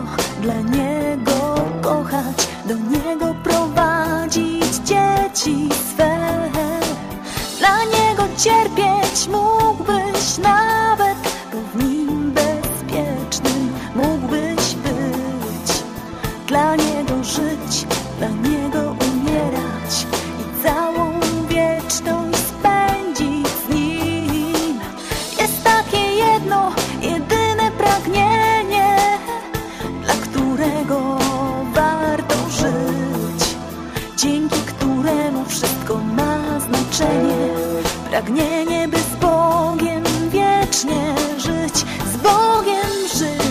kochać, do Niego prowadzić dzieci swe. Dla Niego cierpieć mógłbyś nawet, bo w Nim bezpiecznym mógłbyś być. Dla Niego żyć, dla Niego umierać i całą wieczność spędzić z Nim. Jest takie jedno, jedyne pragnienie, dla którego warto żyć, dzięki któremu wszystko ma znaczenie. Pragnienie, by z Bogiem wiecznie żyć, z Bogiem żyć.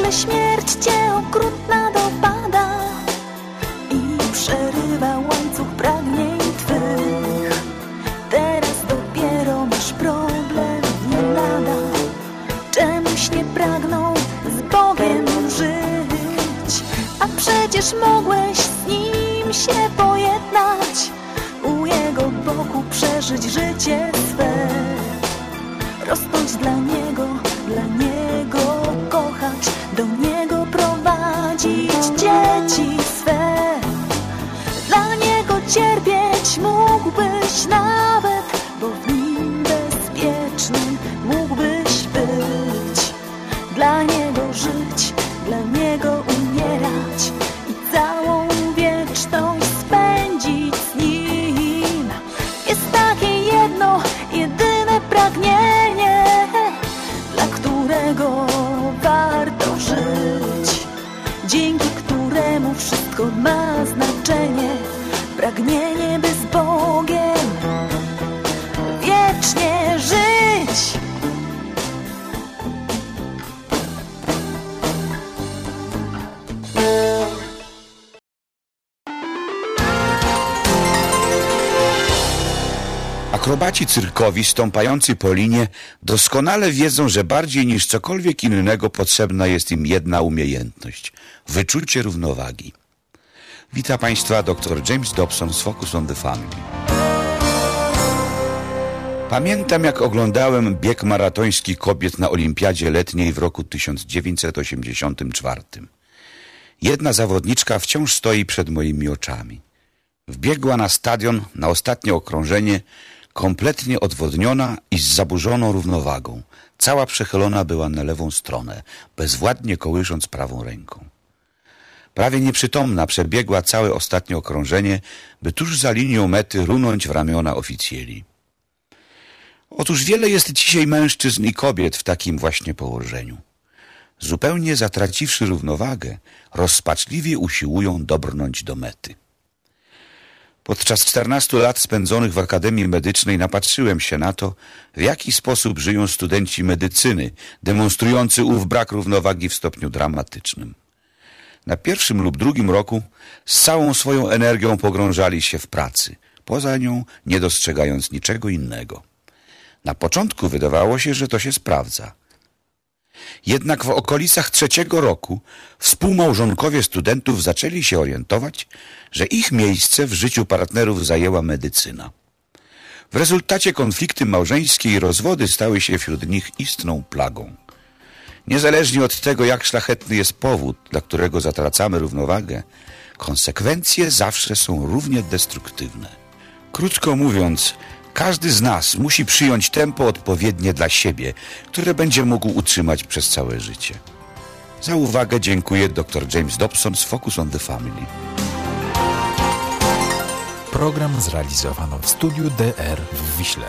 nagle śmierć cię okrutna dopada i przerywa łańcuch pragnień twych. Teraz dopiero masz problem, nie lada. Czemuś nie pragnął z Bogiem żyć, a przecież mogłeś z Nim się pojednać, u Jego boku przeżyć życie swe, rosnąć dla Niego kochać, do Niego prowadzić dzieci swe. Dla Niego cierpieć mógłbyś nawet, bo w Nim bezpiecznym mógłbyś być. Dla Niego żyć, dla Niego umierać i całą wieczność spędzić z Nim. Jest takie jedno, jedyne pragnienie, dla którego warto żyć, dzięki któremu wszystko ma znaczenie. Pragnienie, by z Bogiem wiecznie żyć. Akrobaci cyrkowi stąpający po linie doskonale wiedzą, że bardziej niż cokolwiek innego potrzebna jest im jedna umiejętność – wyczucie równowagi. Witam Państwa dr James Dobson z Focus on the Family. Pamiętam, jak oglądałem bieg maratoński kobiet na Olimpiadzie Letniej w roku 1984. Jedna zawodniczka wciąż stoi przed moimi oczami. Wbiegła na stadion, na ostatnie okrążenie, kompletnie odwodniona i z zaburzoną równowagą. Cała przechylona była na lewą stronę, bezwładnie kołysząc prawą ręką. Prawie nieprzytomna przebiegła całe ostatnie okrążenie, by tuż za linią mety runąć w ramiona oficjeli. Otóż wiele jest dzisiaj mężczyzn i kobiet w takim właśnie położeniu. Zupełnie zatraciwszy równowagę, rozpaczliwie usiłują dobrnąć do mety. Podczas 14 lat spędzonych w Akademii Medycznej napatrzyłem się na to, w jaki sposób żyją studenci medycyny, demonstrujący ów brak równowagi w stopniu dramatycznym. Na pierwszym lub drugim roku z całą swoją energią pogrążali się w pracy, poza nią nie dostrzegając niczego innego. Na początku wydawało się, że to się sprawdza. Jednak w okolicach 3. roku współmałżonkowie studentów zaczęli się orientować, że ich miejsce w życiu partnerów zajęła medycyna. W rezultacie konflikty małżeńskie i rozwody stały się wśród nich istną plagą. Niezależnie od tego, jak szlachetny jest powód, dla którego zatracamy równowagę, konsekwencje zawsze są równie destruktywne. Krótko mówiąc, każdy z nas musi przyjąć tempo odpowiednie dla siebie, które będzie mógł utrzymać przez całe życie. Za uwagę dziękuję dr James Dobson z Focus on the Family. Program zrealizowano w studiu DR w Wiśle.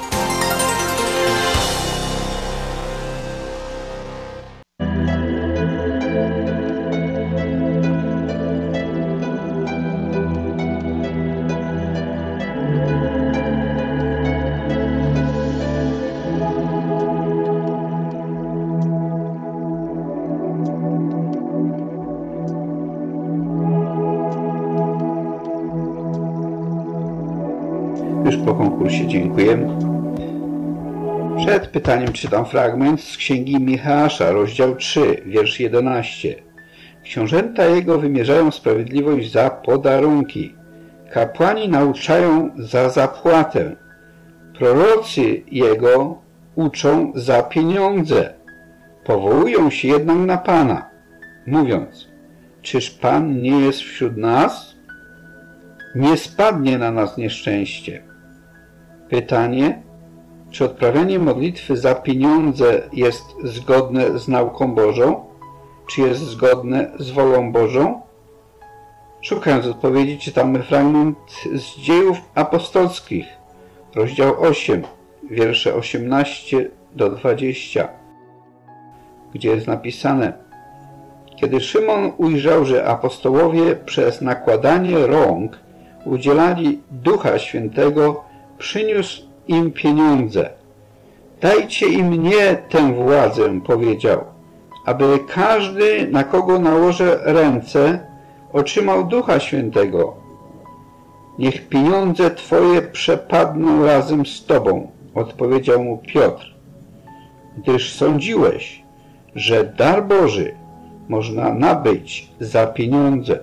Już po konkursie dziękujemy. Przed pytaniem czytam fragment z Księgi Michała, rozdział 3, wiersz 11. Książęta jego wymierzają sprawiedliwość za podarunki. Kapłani nauczają za zapłatę. Prorocy jego uczą za pieniądze. Powołują się jednak na Pana, mówiąc: czyż Pan nie jest wśród nas? Nie spadnie na nas nieszczęście. Pytanie: czy odprawianie modlitwy za pieniądze jest zgodne z nauką Bożą? Czy jest zgodne z wolą Bożą? Szukając odpowiedzi, czytamy fragment z Dziejów Apostolskich, rozdział 8, wiersze 18 do 20, gdzie jest napisane: kiedy Szymon ujrzał, że apostołowie przez nakładanie rąk udzielali Ducha Świętego, przyniósł im pieniądze. Dajcie i mnie tę władzę, powiedział. aby każdy, na kogo nałożę ręce, otrzymał Ducha Świętego. Niech pieniądze Twoje przepadną razem z Tobą, odpowiedział mu Piotr, gdyż sądziłeś, że dar Boży można nabyć za pieniądze.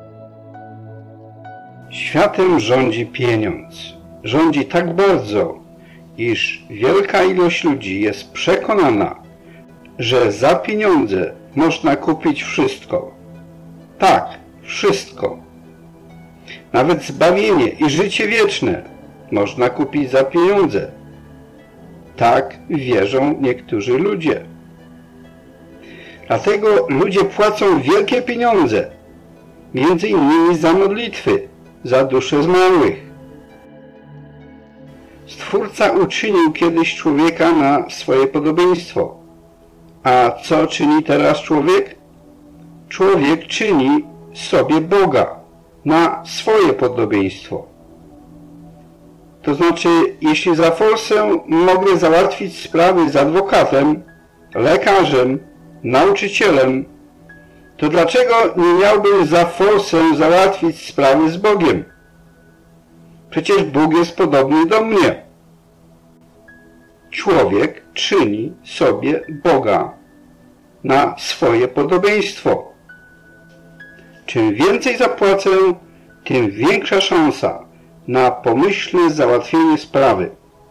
Światem rządzi pieniądz. Rządzi tak bardzo, iż wielka ilość ludzi jest przekonana, że za pieniądze można kupić wszystko. Tak, wszystko. Nawet zbawienie i życie wieczne można kupić za pieniądze. Tak wierzą niektórzy ludzie. Dlatego ludzie płacą wielkie pieniądze, między innymi za modlitwy, za dusze zmarłych. Stwórca uczynił kiedyś człowieka na swoje podobieństwo. A co czyni teraz człowiek? Człowiek czyni sobie Boga na swoje podobieństwo. To znaczy, jeśli za forsę mogę załatwić sprawy z adwokatem, lekarzem, nauczycielem, to dlaczego nie miałbym za forsę załatwić sprawy z Bogiem? Przecież Bóg jest podobny do mnie. Człowiek czyni sobie Boga na swoje podobieństwo. Czym więcej zapłacę, tym większa szansa na pomyślne załatwienie sprawy.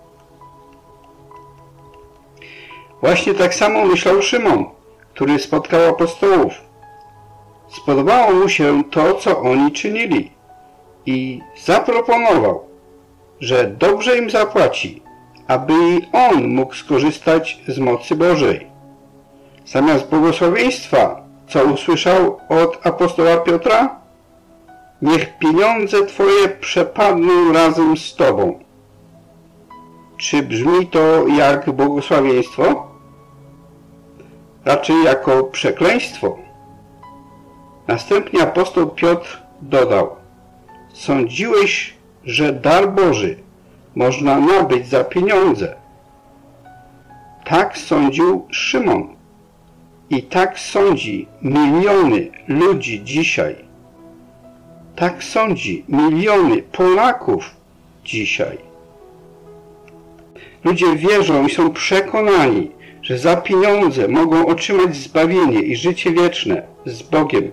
Właśnie tak samo myślał Szymon, który spotkał apostołów. Spodobało mu się to, co oni czynili i zaproponował, że dobrze im zapłaci, aby i on mógł skorzystać z mocy Bożej. Zamiast błogosławieństwa, co usłyszał od apostoła Piotra? Niech pieniądze Twoje przepadną razem z Tobą. Czy brzmi to jak błogosławieństwo? Raczej jako przekleństwo. Następnie apostoł Piotr dodał: sądziłeś, że dar Boży można nabyć za pieniądze. Tak sądził Szymon. I tak sądzi miliony ludzi dzisiaj. Tak sądzi miliony Polaków dzisiaj. Ludzie wierzą i są przekonani, że za pieniądze mogą otrzymać zbawienie i życie wieczne z Bogiem.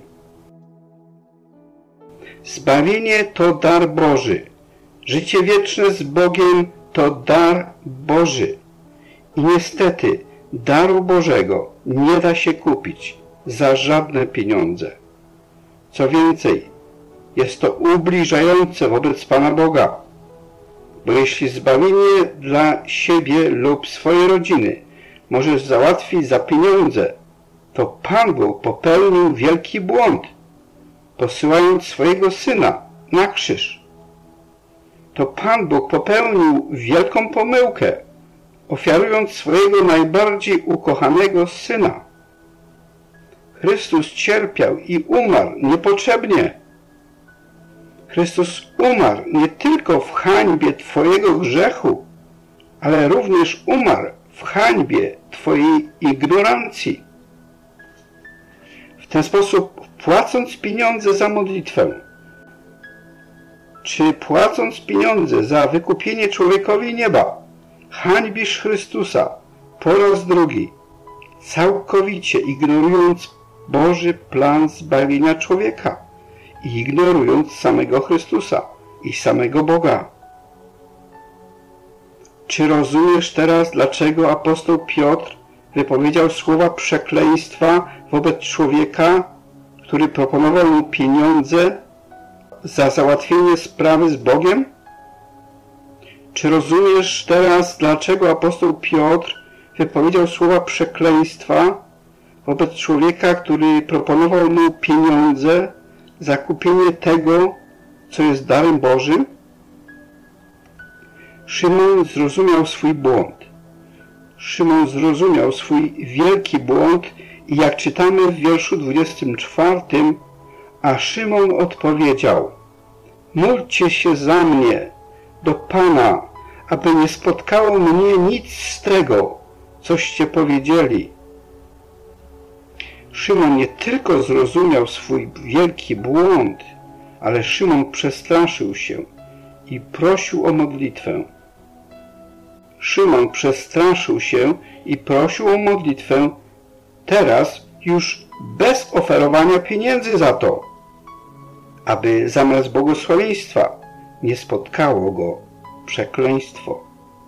Zbawienie to dar Boży. Życie wieczne z Bogiem to dar Boży. I niestety daru Bożego nie da się kupić za żadne pieniądze. Co więcej, jest to ubliżające wobec Pana Boga, bo jeśli zbawienie dla siebie lub swojej rodziny możesz załatwić za pieniądze, to Pan Bóg popełnił wielki błąd, posyłając swojego Syna na krzyż. To Pan Bóg popełnił wielką pomyłkę, ofiarując swojego najbardziej ukochanego Syna. Chrystus cierpiał i umarł niepotrzebnie. Chrystus umarł nie tylko w hańbie Twojego grzechu, ale również umarł w hańbie Twojej ignorancji. W ten sposób, płacąc pieniądze za modlitwę, czy płacąc pieniądze za wykupienie człowiekowi nieba, hańbisz Chrystusa po raz drugi, całkowicie ignorując Boży plan zbawienia człowieka i ignorując samego Chrystusa i samego Boga. Czy rozumiesz teraz, dlaczego apostoł Piotr wypowiedział słowa przekleństwa wobec człowieka, który proponował mu pieniądze za załatwienie sprawy z Bogiem? Czy rozumiesz teraz, dlaczego apostoł Piotr wypowiedział słowa przekleństwa wobec człowieka, który proponował mu pieniądze za kupienie tego, co jest darem Bożym? Szymon zrozumiał swój błąd. Szymon zrozumiał swój wielki błąd i jak czytamy w wierszu 24, a Szymon odpowiedział: módlcie się za mnie do Pana, aby nie spotkało mnie nic z tego, coście powiedzieli. Szymon nie tylko zrozumiał swój wielki błąd, ale Szymon przestraszył się i prosił o modlitwę. Szymon przestraszył się i prosił o modlitwę, teraz już bez oferowania pieniędzy za to, aby zamiast błogosławieństwa nie spotkało go przekleństwo.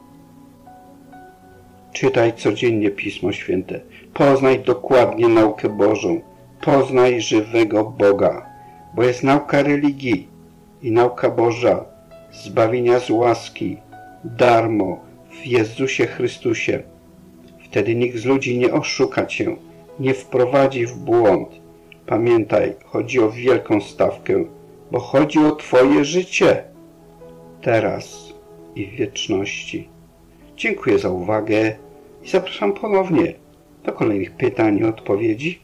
Czytaj codziennie Pismo Święte, poznaj dokładnie naukę Bożą, poznaj żywego Boga, bo jest nauka religii i nauka Boża, zbawienia z łaski, darmo, w Jezusie Chrystusie. Wtedy nikt z ludzi nie oszuka cię, nie wprowadzi w błąd. Pamiętaj, chodzi o wielką stawkę, bo chodzi o twoje życie, teraz i w wieczności. Dziękuję za uwagę i zapraszam ponownie do kolejnych pytań i odpowiedzi.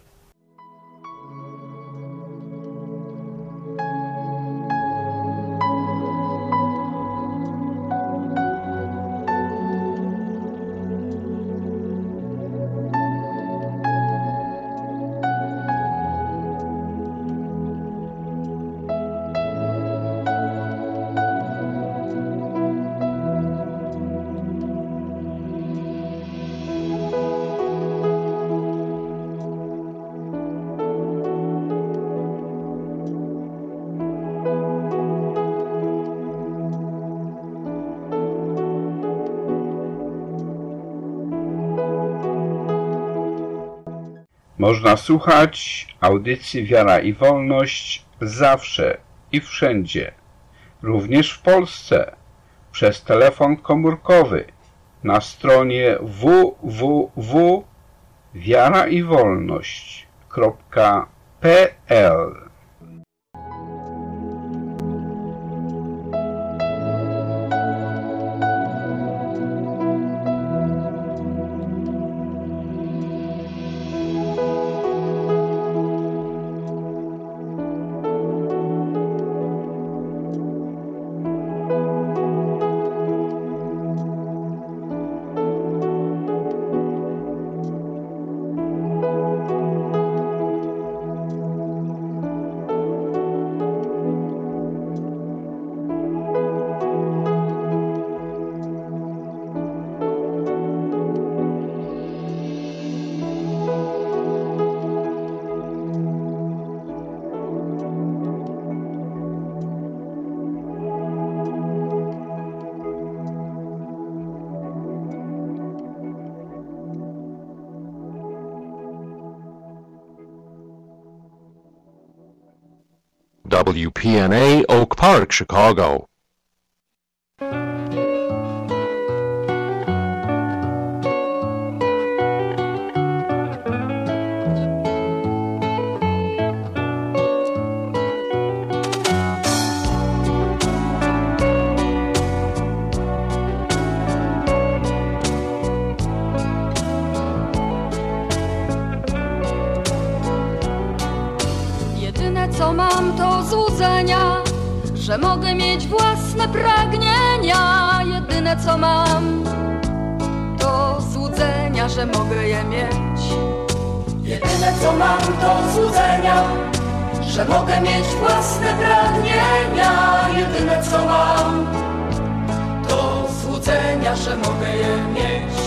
Można słuchać audycji Wiara i Wolność zawsze i wszędzie, również w Polsce, przez telefon komórkowy na stronie www.wiaraiwolność.pl. WPNA Oak Park, Chicago. Co mam to złudzenia, że mogę mieć własne pragnienia. Jedyne co mam to złudzenia, że mogę je mieć. Jedyne co mam to złudzenia, że mogę mieć własne pragnienia. Jedyne co mam to złudzenia, że mogę je mieć.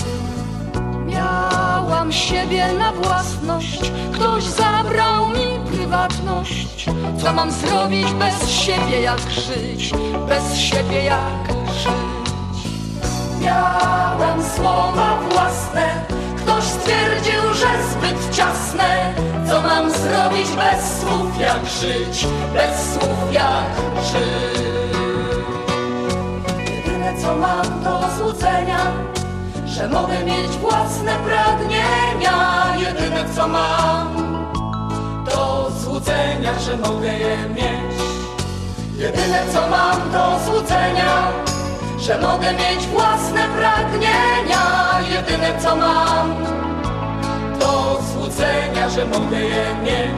Miałam siebie na własność, ktoś zabrał mi prywatność. Co mam zrobić bez siebie, jak żyć? Bez siebie jak żyć? Miałam słowa własne, ktoś stwierdził, że zbyt ciasne. Co mam zrobić bez słów, jak żyć? Bez słów jak żyć? Jedyne co mam to złudzenia, że mogę mieć własne pragnienia. Jedyne co mam to złudzenia, że mogę je mieć. Jedyne co mam to złudzenia, że mogę mieć własne pragnienia. Jedyne co mam to złudzenia, że mogę je mieć.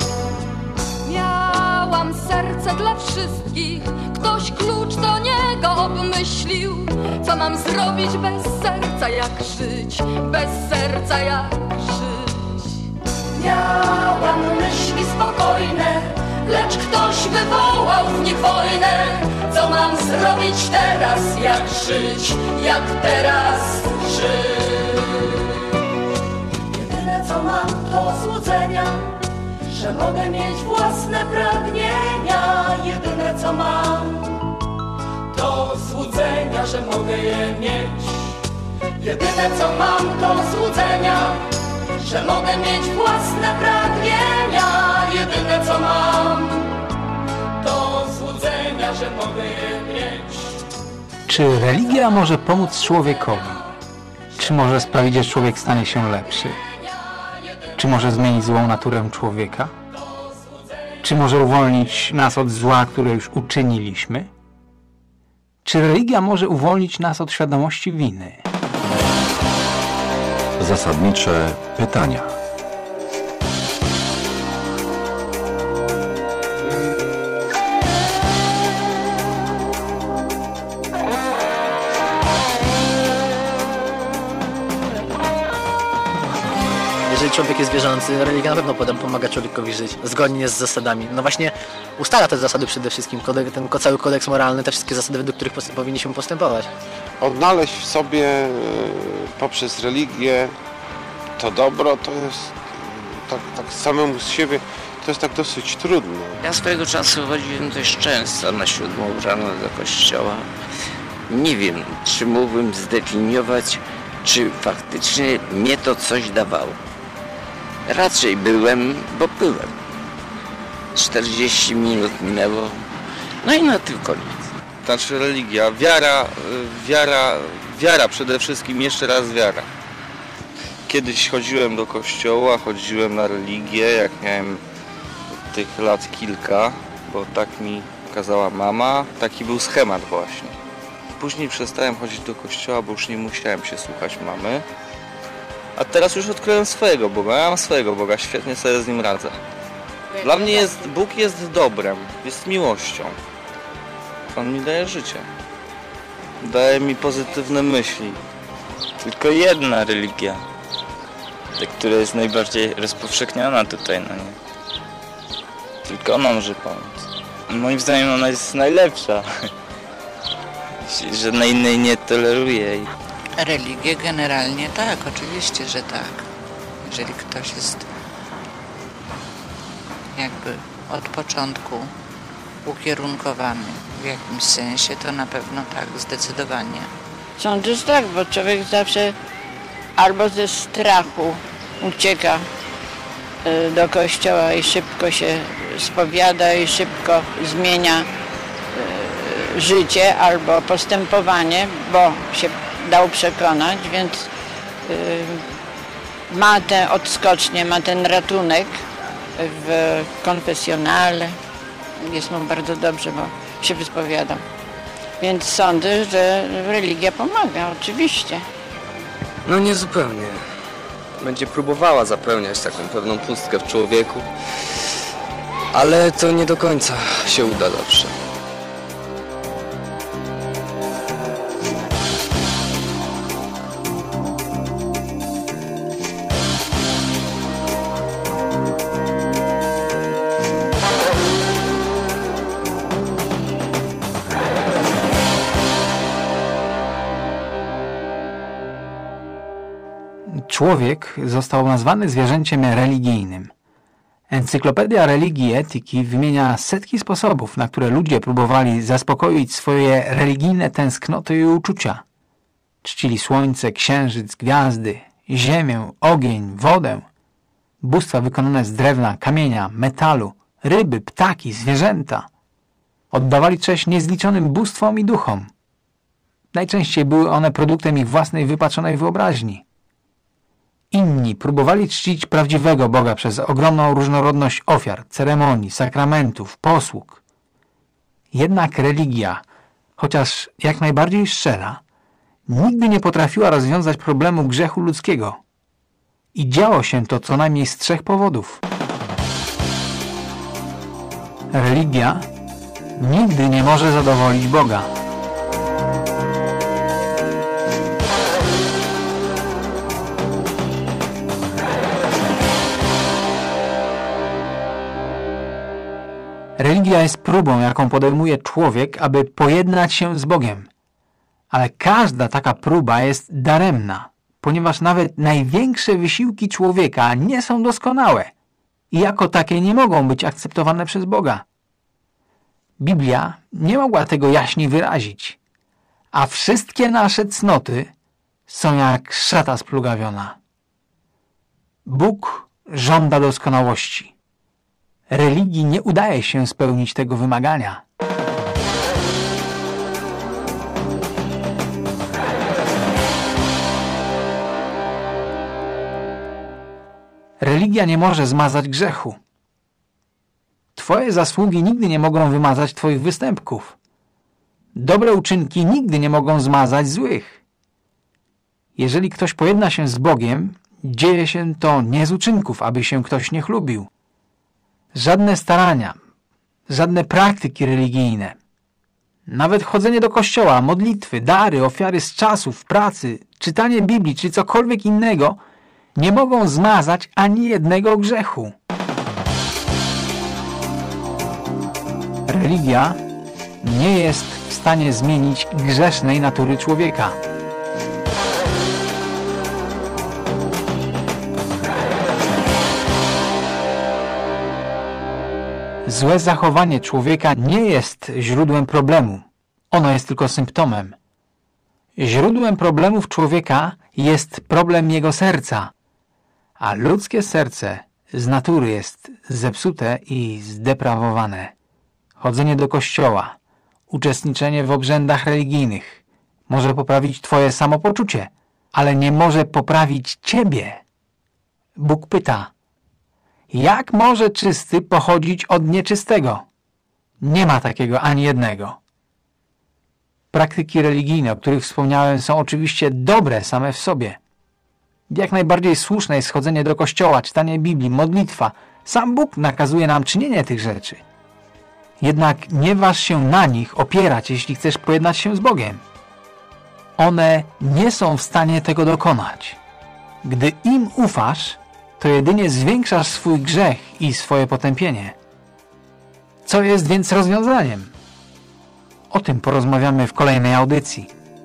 Miałam serce dla wszystkich, ktoś klucz do niego obmyślił. Co mam zrobić bez serca, jak żyć? Bez serca jak żyć? zrobić teraz, jak żyć, jak teraz żyć. Jedyne co mam to złudzenia, że mogę mieć własne pragnienia. Jedyne co mam to złudzenia, że mogę je mieć. Jedyne co mam to złudzenia, że mogę mieć własne pragnienia. Jedyne co mam to złudzenia, że mogę je mieć. Czy religia może pomóc człowiekowi? Czy może sprawić, że człowiek stanie się lepszy? Czy może zmienić złą naturę człowieka? Czy może uwolnić nas od zła, które już uczyniliśmy? Czy religia może uwolnić nas od świadomości winy? Zasadnicze pytania. Jeżeli człowiek jest wierzący, religia na pewno pomaga człowiekowi żyć zgodnie z zasadami. No właśnie ustala te zasady przede wszystkim, ten cały kodeks moralny, te wszystkie zasady, według których powinniśmy postępować. Odnaleźć w sobie poprzez religię to dobro, to jest tak samemu z siebie, to jest tak dosyć trudne. Ja swojego czasu chodziłem dość często na 7 rano do kościoła. Nie wiem, czy mógłbym zdefiniować, czy faktycznie mnie to coś dawało. Raczej byłem, bo byłem. 40 minut minęło, no i na tym koniec. Znaczy religia, wiara przede wszystkim, jeszcze raz wiara. Kiedyś chodziłem do kościoła, chodziłem na religię, jak miałem tych lat kilka, bo tak mi kazała mama, taki był schemat właśnie. Później przestałem chodzić do kościoła, bo już nie musiałem się słuchać mamy. A teraz już odkryłem swojego Boga, ja mam swojego Boga, świetnie sobie z nim radzę. Dla mnie Bóg jest dobrem, jest miłością. On mi daje życie. Daje mi pozytywne myśli. Tylko jedna religia, która jest najbardziej rozpowszechniona tutaj, no nie? Tylko ona może pomóc. Moim zdaniem ona jest najlepsza. Żadna innej nie toleruje. Religię generalnie tak, oczywiście, że tak. Jeżeli ktoś jest jakby od początku ukierunkowany w jakimś sensie, to na pewno tak, zdecydowanie. Sądzę, że tak, bo człowiek zawsze albo ze strachu ucieka do kościoła i szybko się spowiada i szybko zmienia życie albo postępowanie, bo się dał przekonać, więc ma tę odskocznię, ma ten ratunek w konfesjonale. Jest mu bardzo dobrze, bo się wyspowiadał. Więc sądzę, że religia pomaga, oczywiście. No nie zupełnie. Będzie próbowała zapełniać taką pewną pustkę w człowieku, ale to nie do końca się uda zawsze. Człowiek został nazwany zwierzęciem religijnym. Encyklopedia Religii i Etyki wymienia setki sposobów, na które ludzie próbowali zaspokoić swoje religijne tęsknoty i uczucia. Czcili słońce, księżyc, gwiazdy, ziemię, ogień, wodę, bóstwa wykonane z drewna, kamienia, metalu, ryby, ptaki, zwierzęta. Oddawali cześć niezliczonym bóstwom i duchom. Najczęściej były one produktem ich własnej wypaczonej wyobraźni. Inni próbowali czcić prawdziwego Boga przez ogromną różnorodność ofiar, ceremonii, sakramentów, posług. Jednak religia, chociaż jak najbardziej szczera, nigdy nie potrafiła rozwiązać problemu grzechu ludzkiego. I działo się to co najmniej z 3 powodów. Religia nigdy nie może zadowolić Boga. Religia jest próbą, jaką podejmuje człowiek, aby pojednać się z Bogiem. Ale każda taka próba jest daremna, ponieważ nawet największe wysiłki człowieka nie są doskonałe i jako takie nie mogą być akceptowane przez Boga. Biblia nie mogła tego jaśniej wyrazić, a wszystkie nasze cnoty są jak szata splugawiona. Bóg żąda doskonałości. Religii nie udaje się spełnić tego wymagania. Religia nie może zmazać grzechu. Twoje zasługi nigdy nie mogą wymazać twoich występków. Dobre uczynki nigdy nie mogą zmazać złych. Jeżeli ktoś pojedna się z Bogiem, dzieje się to nie z uczynków, aby się ktoś nie chlubił. Żadne starania, żadne praktyki religijne, nawet chodzenie do kościoła, modlitwy, dary, ofiary z czasów, pracy, czytanie Biblii czy cokolwiek innego nie mogą zmazać ani jednego grzechu. Religia nie jest w stanie zmienić grzesznej natury człowieka. Złe zachowanie człowieka nie jest źródłem problemu. Ono jest tylko symptomem. Źródłem problemów człowieka jest problem jego serca, a ludzkie serce z natury jest zepsute i zdeprawowane. Chodzenie do kościoła, uczestniczenie w obrzędach religijnych może poprawić twoje samopoczucie, ale nie może poprawić ciebie. Bóg pyta: jak może czysty pochodzić od nieczystego? Nie ma takiego ani jednego. Praktyki religijne, o których wspomniałem, są oczywiście dobre same w sobie. Jak najbardziej słuszne jest chodzenie do kościoła, czytanie Biblii, modlitwa. Sam Bóg nakazuje nam czynienie tych rzeczy. Jednak nie waż się na nich opierać, jeśli chcesz pojednać się z Bogiem. One nie są w stanie tego dokonać. Gdy im ufasz, to jedynie zwiększasz swój grzech i swoje potępienie. Co jest więc rozwiązaniem? O tym porozmawiamy w kolejnej audycji.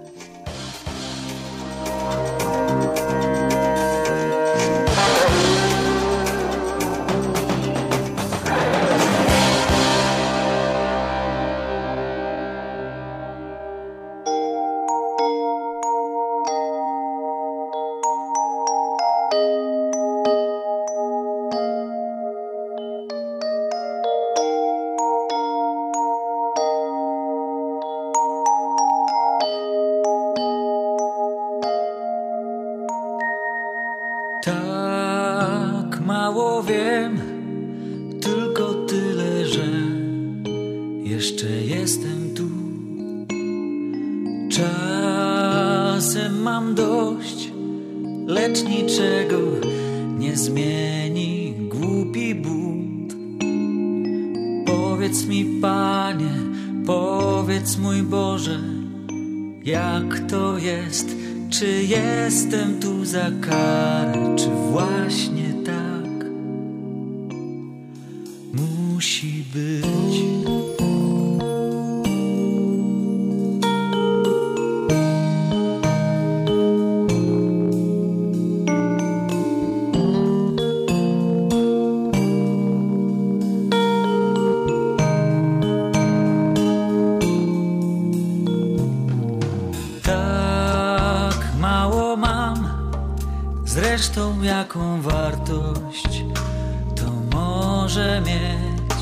Tak mało wiem, tylko tyle, że jeszcze jestem tu. Czasem mam dość, lecz niczego nie zmieni głupi bunt. Powiedz mi, Panie, powiedz, mój Boże, jak to jest? Czy jestem tu za karę, czy właśnie tak musi być? Zresztą jaką wartość to może mieć?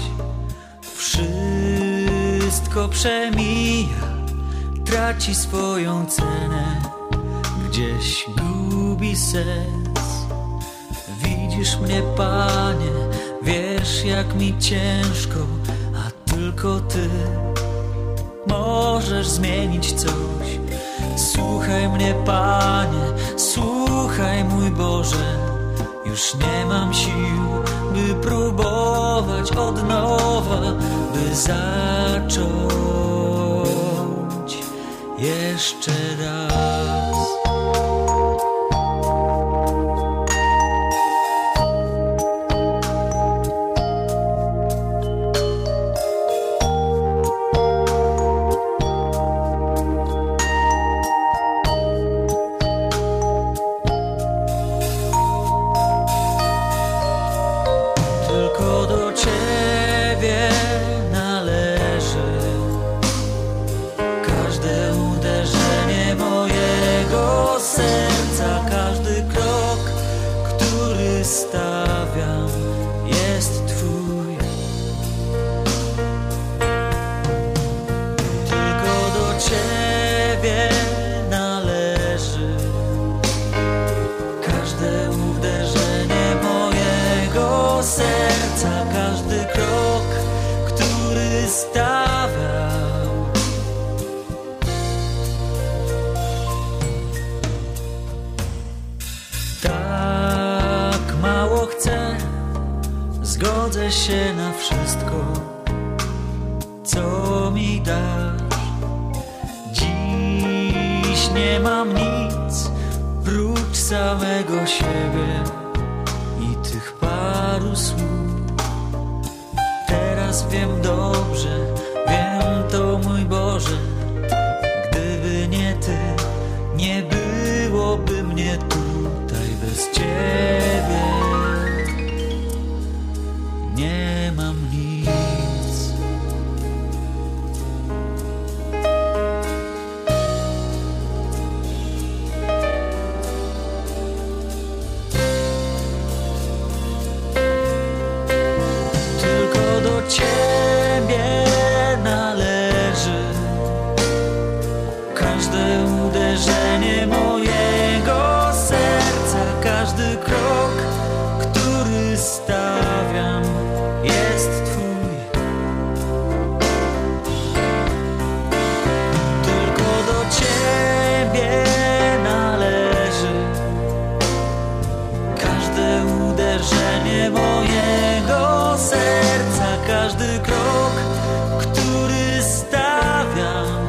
Wszystko przemija, traci swoją cenę, gdzieś gubi sens. Widzisz mnie, Panie, wiesz, jak mi ciężko, a tylko Ty możesz zmienić coś. Słuchaj mnie, Panie, słuchaj, mój Boże, już nie mam sił, by próbować od nowa, by zacząć jeszcze raz. Tylko do Ciebie należy każde uderzenie mojego serca, każdy krok, który stawiam, jest Twój. Tylko do Ciebie należy każde uderzenie mojego serca, każdy krok, który stawiam. Tak mało chcę, zgodzę się na wszystko, co mi dasz. Dziś nie mam nic prócz samego siebie i tych paru słów. Teraz wiem dobrze, wiem to, mój Boże, gdyby nie Ty, nie byłoby mnie tutaj bez Ciebie. Nie mam nic. Tylko do Ciebie należy każde uderzenie mojego serca, każdy krok, który stawiam, jest Twój. Tylko do Ciebie należy każde uderzenie mojego serca, każdy krok, który stawiam.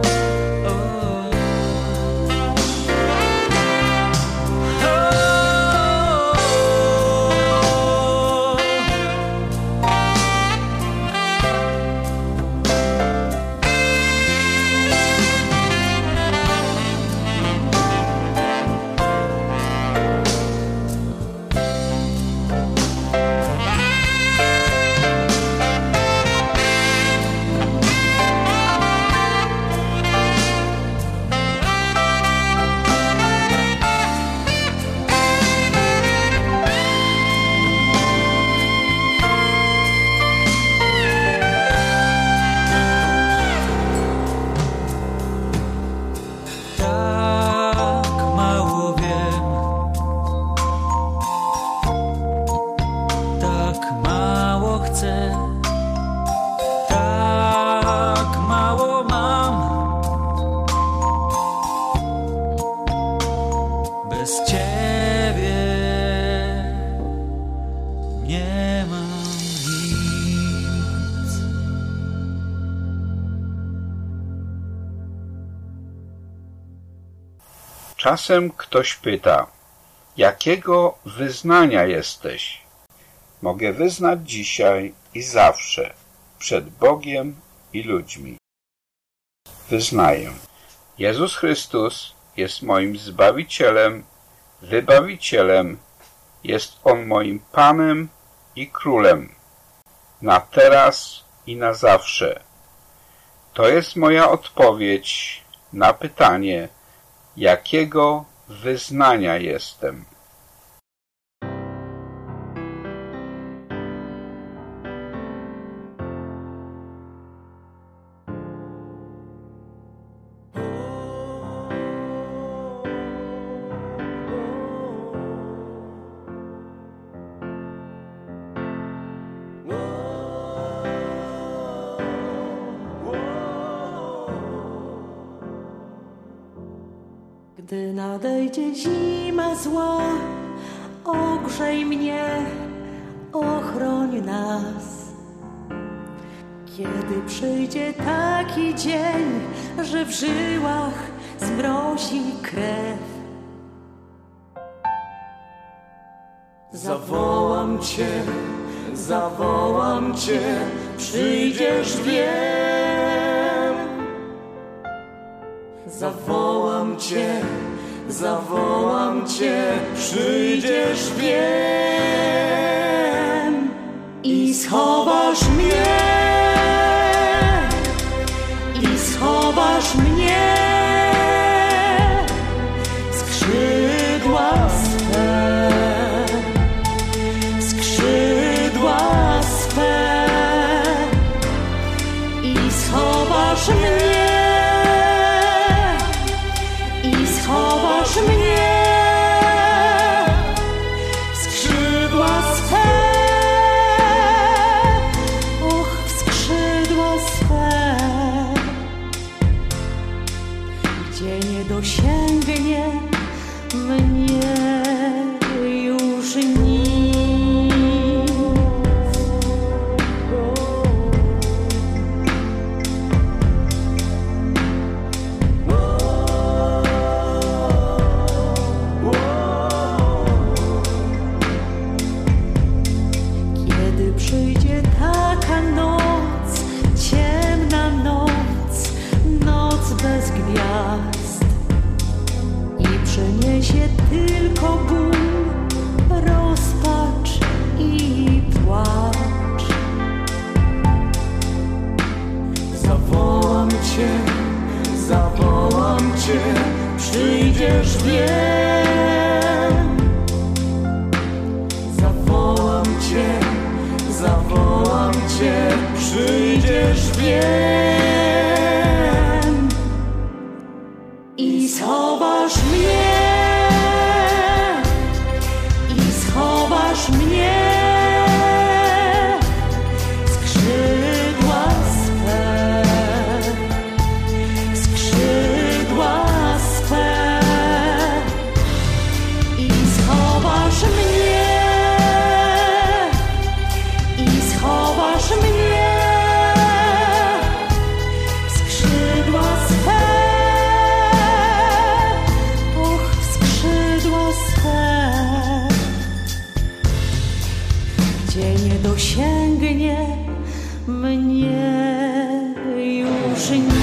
Czasem ktoś pyta, jakiego wyznania jesteś? Mogę wyznać dzisiaj i zawsze, przed Bogiem i ludźmi. Wyznaję. Jezus Chrystus jest moim Zbawicielem, Wybawicielem, jest On moim Panem i Królem, na teraz i na zawsze. To jest moja odpowiedź na pytanie, jakiego wyznania jestem. Gdy nadejdzie zima zła, ogrzej mnie, ochroń nas. Kiedy przyjdzie taki dzień, że w żyłach zmrozi krew, zawołam Cię, przyjdziesz, wiem. Zawołam Cię, przyjdziesz, wiem. schowasz mnie, i schowasz mnie, skrzydła swe, skrzydła swe, i schowasz mnie, i schowasz mnie, skrzydła swe, och, w skrzydła swe, gdzie nie dosięgnie mnie już nic. Kiedy przyjdzie taka noc, ciemna noc, noc bez gwiazd, i przyniesie tylko ból, rozpacz i płacz. Zawołam Cię, zawołam Cię, przyjdziesz, wiem. Zawołam Cię, zawołam Cię, przyjdziesz, wiem. I schowasz mnie, i schowasz mnie, skrzydła swe, skrzydła swe, i schowasz mnie, i schowasz mnie, skrzydła swe, och, w skrzydła swe, gdzie nie dosięgnie mnie już nic.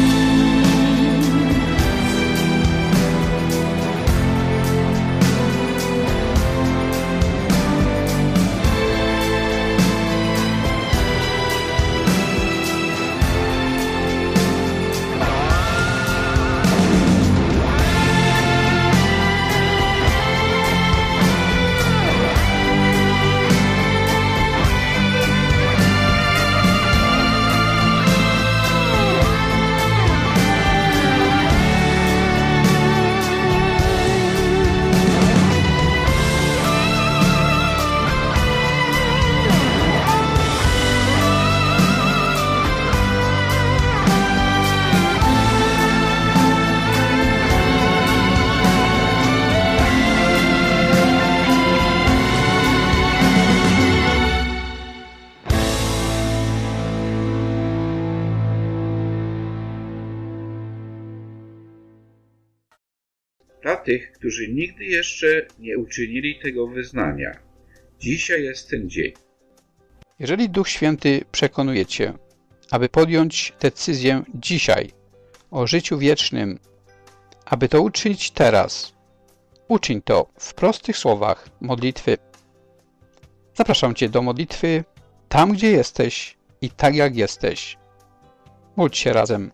Dla tych, którzy nigdy jeszcze nie uczynili tego wyznania, dzisiaj jest ten dzień. Jeżeli Duch Święty przekonuje Cię, aby podjąć decyzję dzisiaj o życiu wiecznym, aby to uczynić teraz, uczyń to w prostych słowach modlitwy. Zapraszam Cię do modlitwy tam, gdzie jesteś i tak jak jesteś. Módl się razem.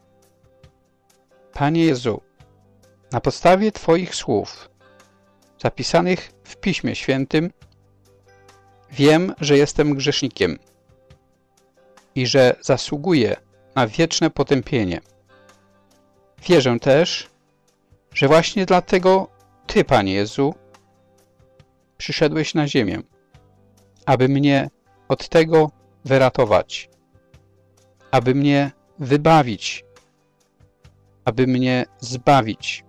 Panie Jezu, na podstawie Twoich słów, zapisanych w Piśmie Świętym, wiem, że jestem grzesznikiem i że zasługuję na wieczne potępienie. Wierzę też, że właśnie dlatego Ty, Panie Jezu, przyszedłeś na ziemię, aby mnie od tego wyratować, aby mnie wybawić, aby mnie zbawić.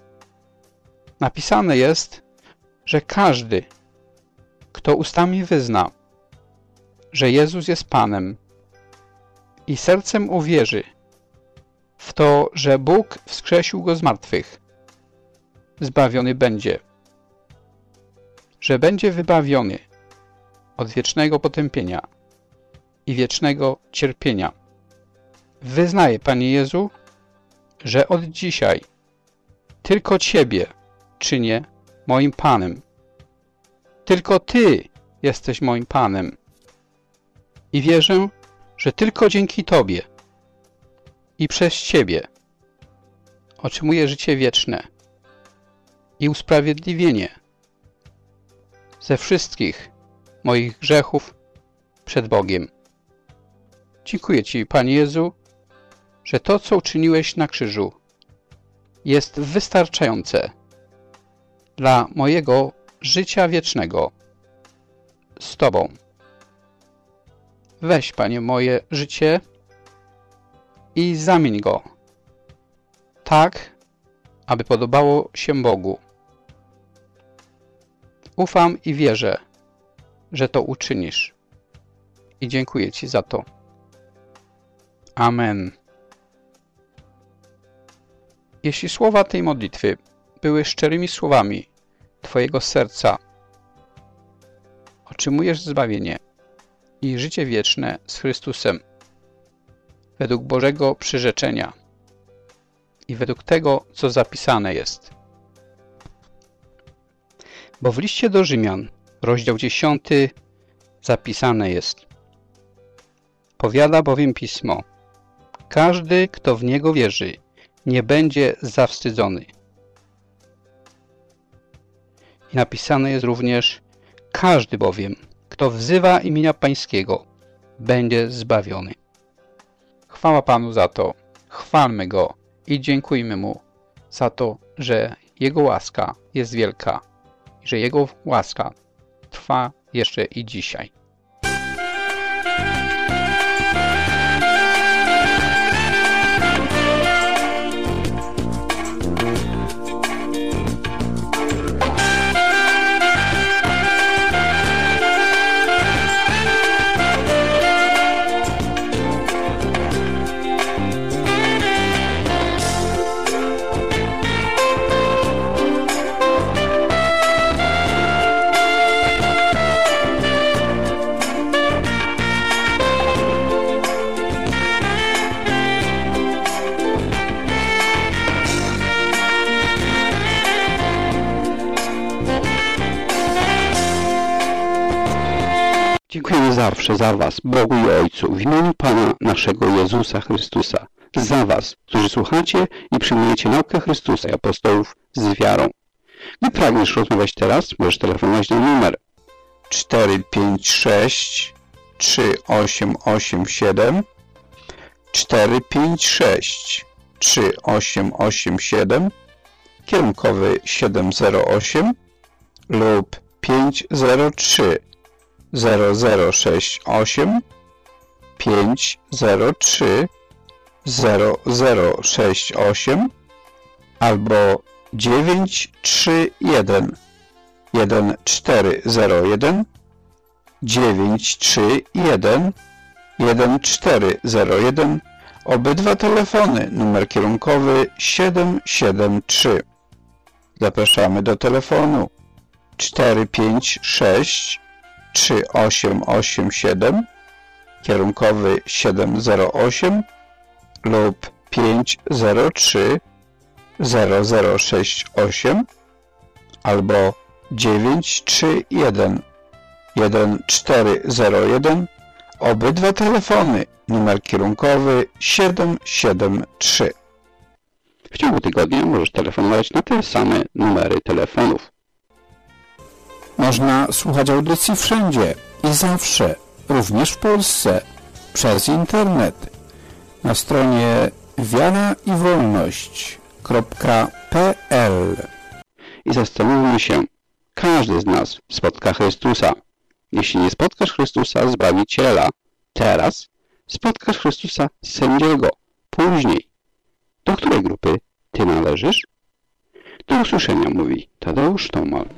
Napisane jest, że każdy, kto ustami wyzna, że Jezus jest Panem i sercem uwierzy w to, że Bóg wskrzesił Go z martwych, zbawiony będzie, że będzie wybawiony od wiecznego potępienia i wiecznego cierpienia. Wyznaję, Panie Jezu, że od dzisiaj tylko Ciebie czynię moim Panem. Tylko Ty jesteś moim Panem. i wierzę, że tylko dzięki Tobie i przez Ciebie otrzymuję życie wieczne i usprawiedliwienie ze wszystkich moich grzechów przed Bogiem. Dziękuję Ci, Panie Jezu, że to, co uczyniłeś na krzyżu, jest wystarczające dla mojego życia wiecznego z Tobą. Weź, Panie, moje życie i zamień go tak, aby podobało się Bogu. Ufam i wierzę, że to uczynisz. I dziękuję Ci za to. Amen. Jeśli słowa tej modlitwy były szczerymi słowami Twojego serca, otrzymujesz zbawienie i życie wieczne z Chrystusem według Bożego przyrzeczenia i według tego, co zapisane jest. Bo w liście do Rzymian, rozdział 10, zapisane jest: powiada bowiem Pismo: każdy, kto w Niego wierzy, nie będzie zawstydzony. I napisane jest również: każdy bowiem, kto wzywa imienia Pańskiego, będzie zbawiony. Chwała Panu za to, chwalmy Go i dziękujmy Mu za to, że Jego łaska jest wielka i że Jego łaska trwa jeszcze i dzisiaj. Dziękujemy zawsze za Was, Bogu i Ojcu, w imieniu Pana naszego Jezusa Chrystusa, za Was, którzy słuchacie i przyjmujecie naukę Chrystusa i apostołów z wiarą. Gdy pragniesz rozmawiać teraz, możesz telefonować na numer 456 3887 456 3887 kierunkowy 708 lub 503 0068 503 0068 albo 931 1401 931 1401. Obydwa telefony, numer kierunkowy 773. Zapraszamy do telefonu 456 3887 kierunkowy 708 lub 503 0068 albo 931 1401. Obydwa telefony, numer kierunkowy 773. W ciągu tygodnia możesz telefonować na te same numery telefonów. Można słuchać audycji wszędzie i zawsze, również w Polsce, przez internet, na stronie wiaraiwolność.pl. I zastanówmy się, każdy z nas spotka Chrystusa. Jeśli nie spotkasz Chrystusa, Zbawiciela, teraz spotkasz Chrystusa, Sędziego, później. Do której grupy Ty należysz? Do usłyszenia, mówi Tadeusz Tomal.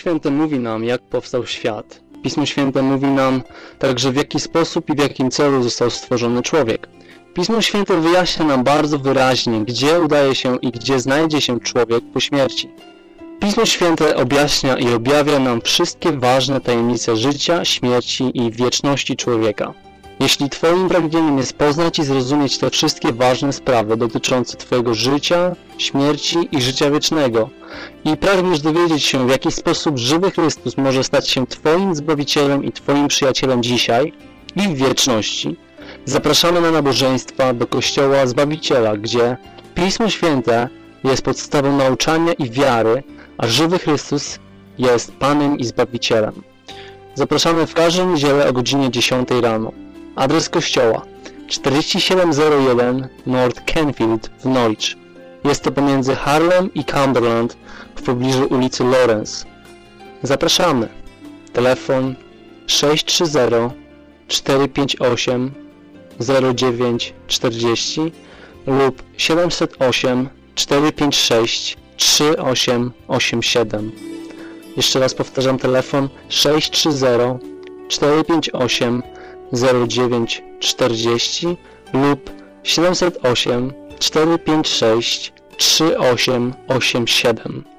Święte mówi nam, jak powstał świat. Pismo Święte mówi nam także, w jaki sposób i w jakim celu został stworzony człowiek. Pismo Święte wyjaśnia nam bardzo wyraźnie, gdzie udaje się i gdzie znajdzie się człowiek po śmierci. Pismo Święte objaśnia i objawia nam wszystkie ważne tajemnice życia, śmierci i wieczności człowieka. Jeśli Twoim pragnieniem jest poznać i zrozumieć te wszystkie ważne sprawy dotyczące Twojego życia, śmierci i życia wiecznego i pragniesz dowiedzieć się, w jaki sposób żywy Chrystus może stać się Twoim Zbawicielem i Twoim przyjacielem dzisiaj i w wieczności, zapraszamy na nabożeństwa do Kościoła Zbawiciela, gdzie Pismo Święte jest podstawą nauczania i wiary, a żywy Chrystus jest Panem i Zbawicielem. Zapraszamy w każdą niedzielę o godzinie 10 rano. Adres kościoła 4701 North Canfield w Norwich. Jest to pomiędzy Harlem i Cumberland w pobliżu ulicy Lawrence. Zapraszamy. Telefon 630 458 0940 lub 708 456 3887. Jeszcze raz powtarzam, telefon 630 458 0940 lub 708 456 3887.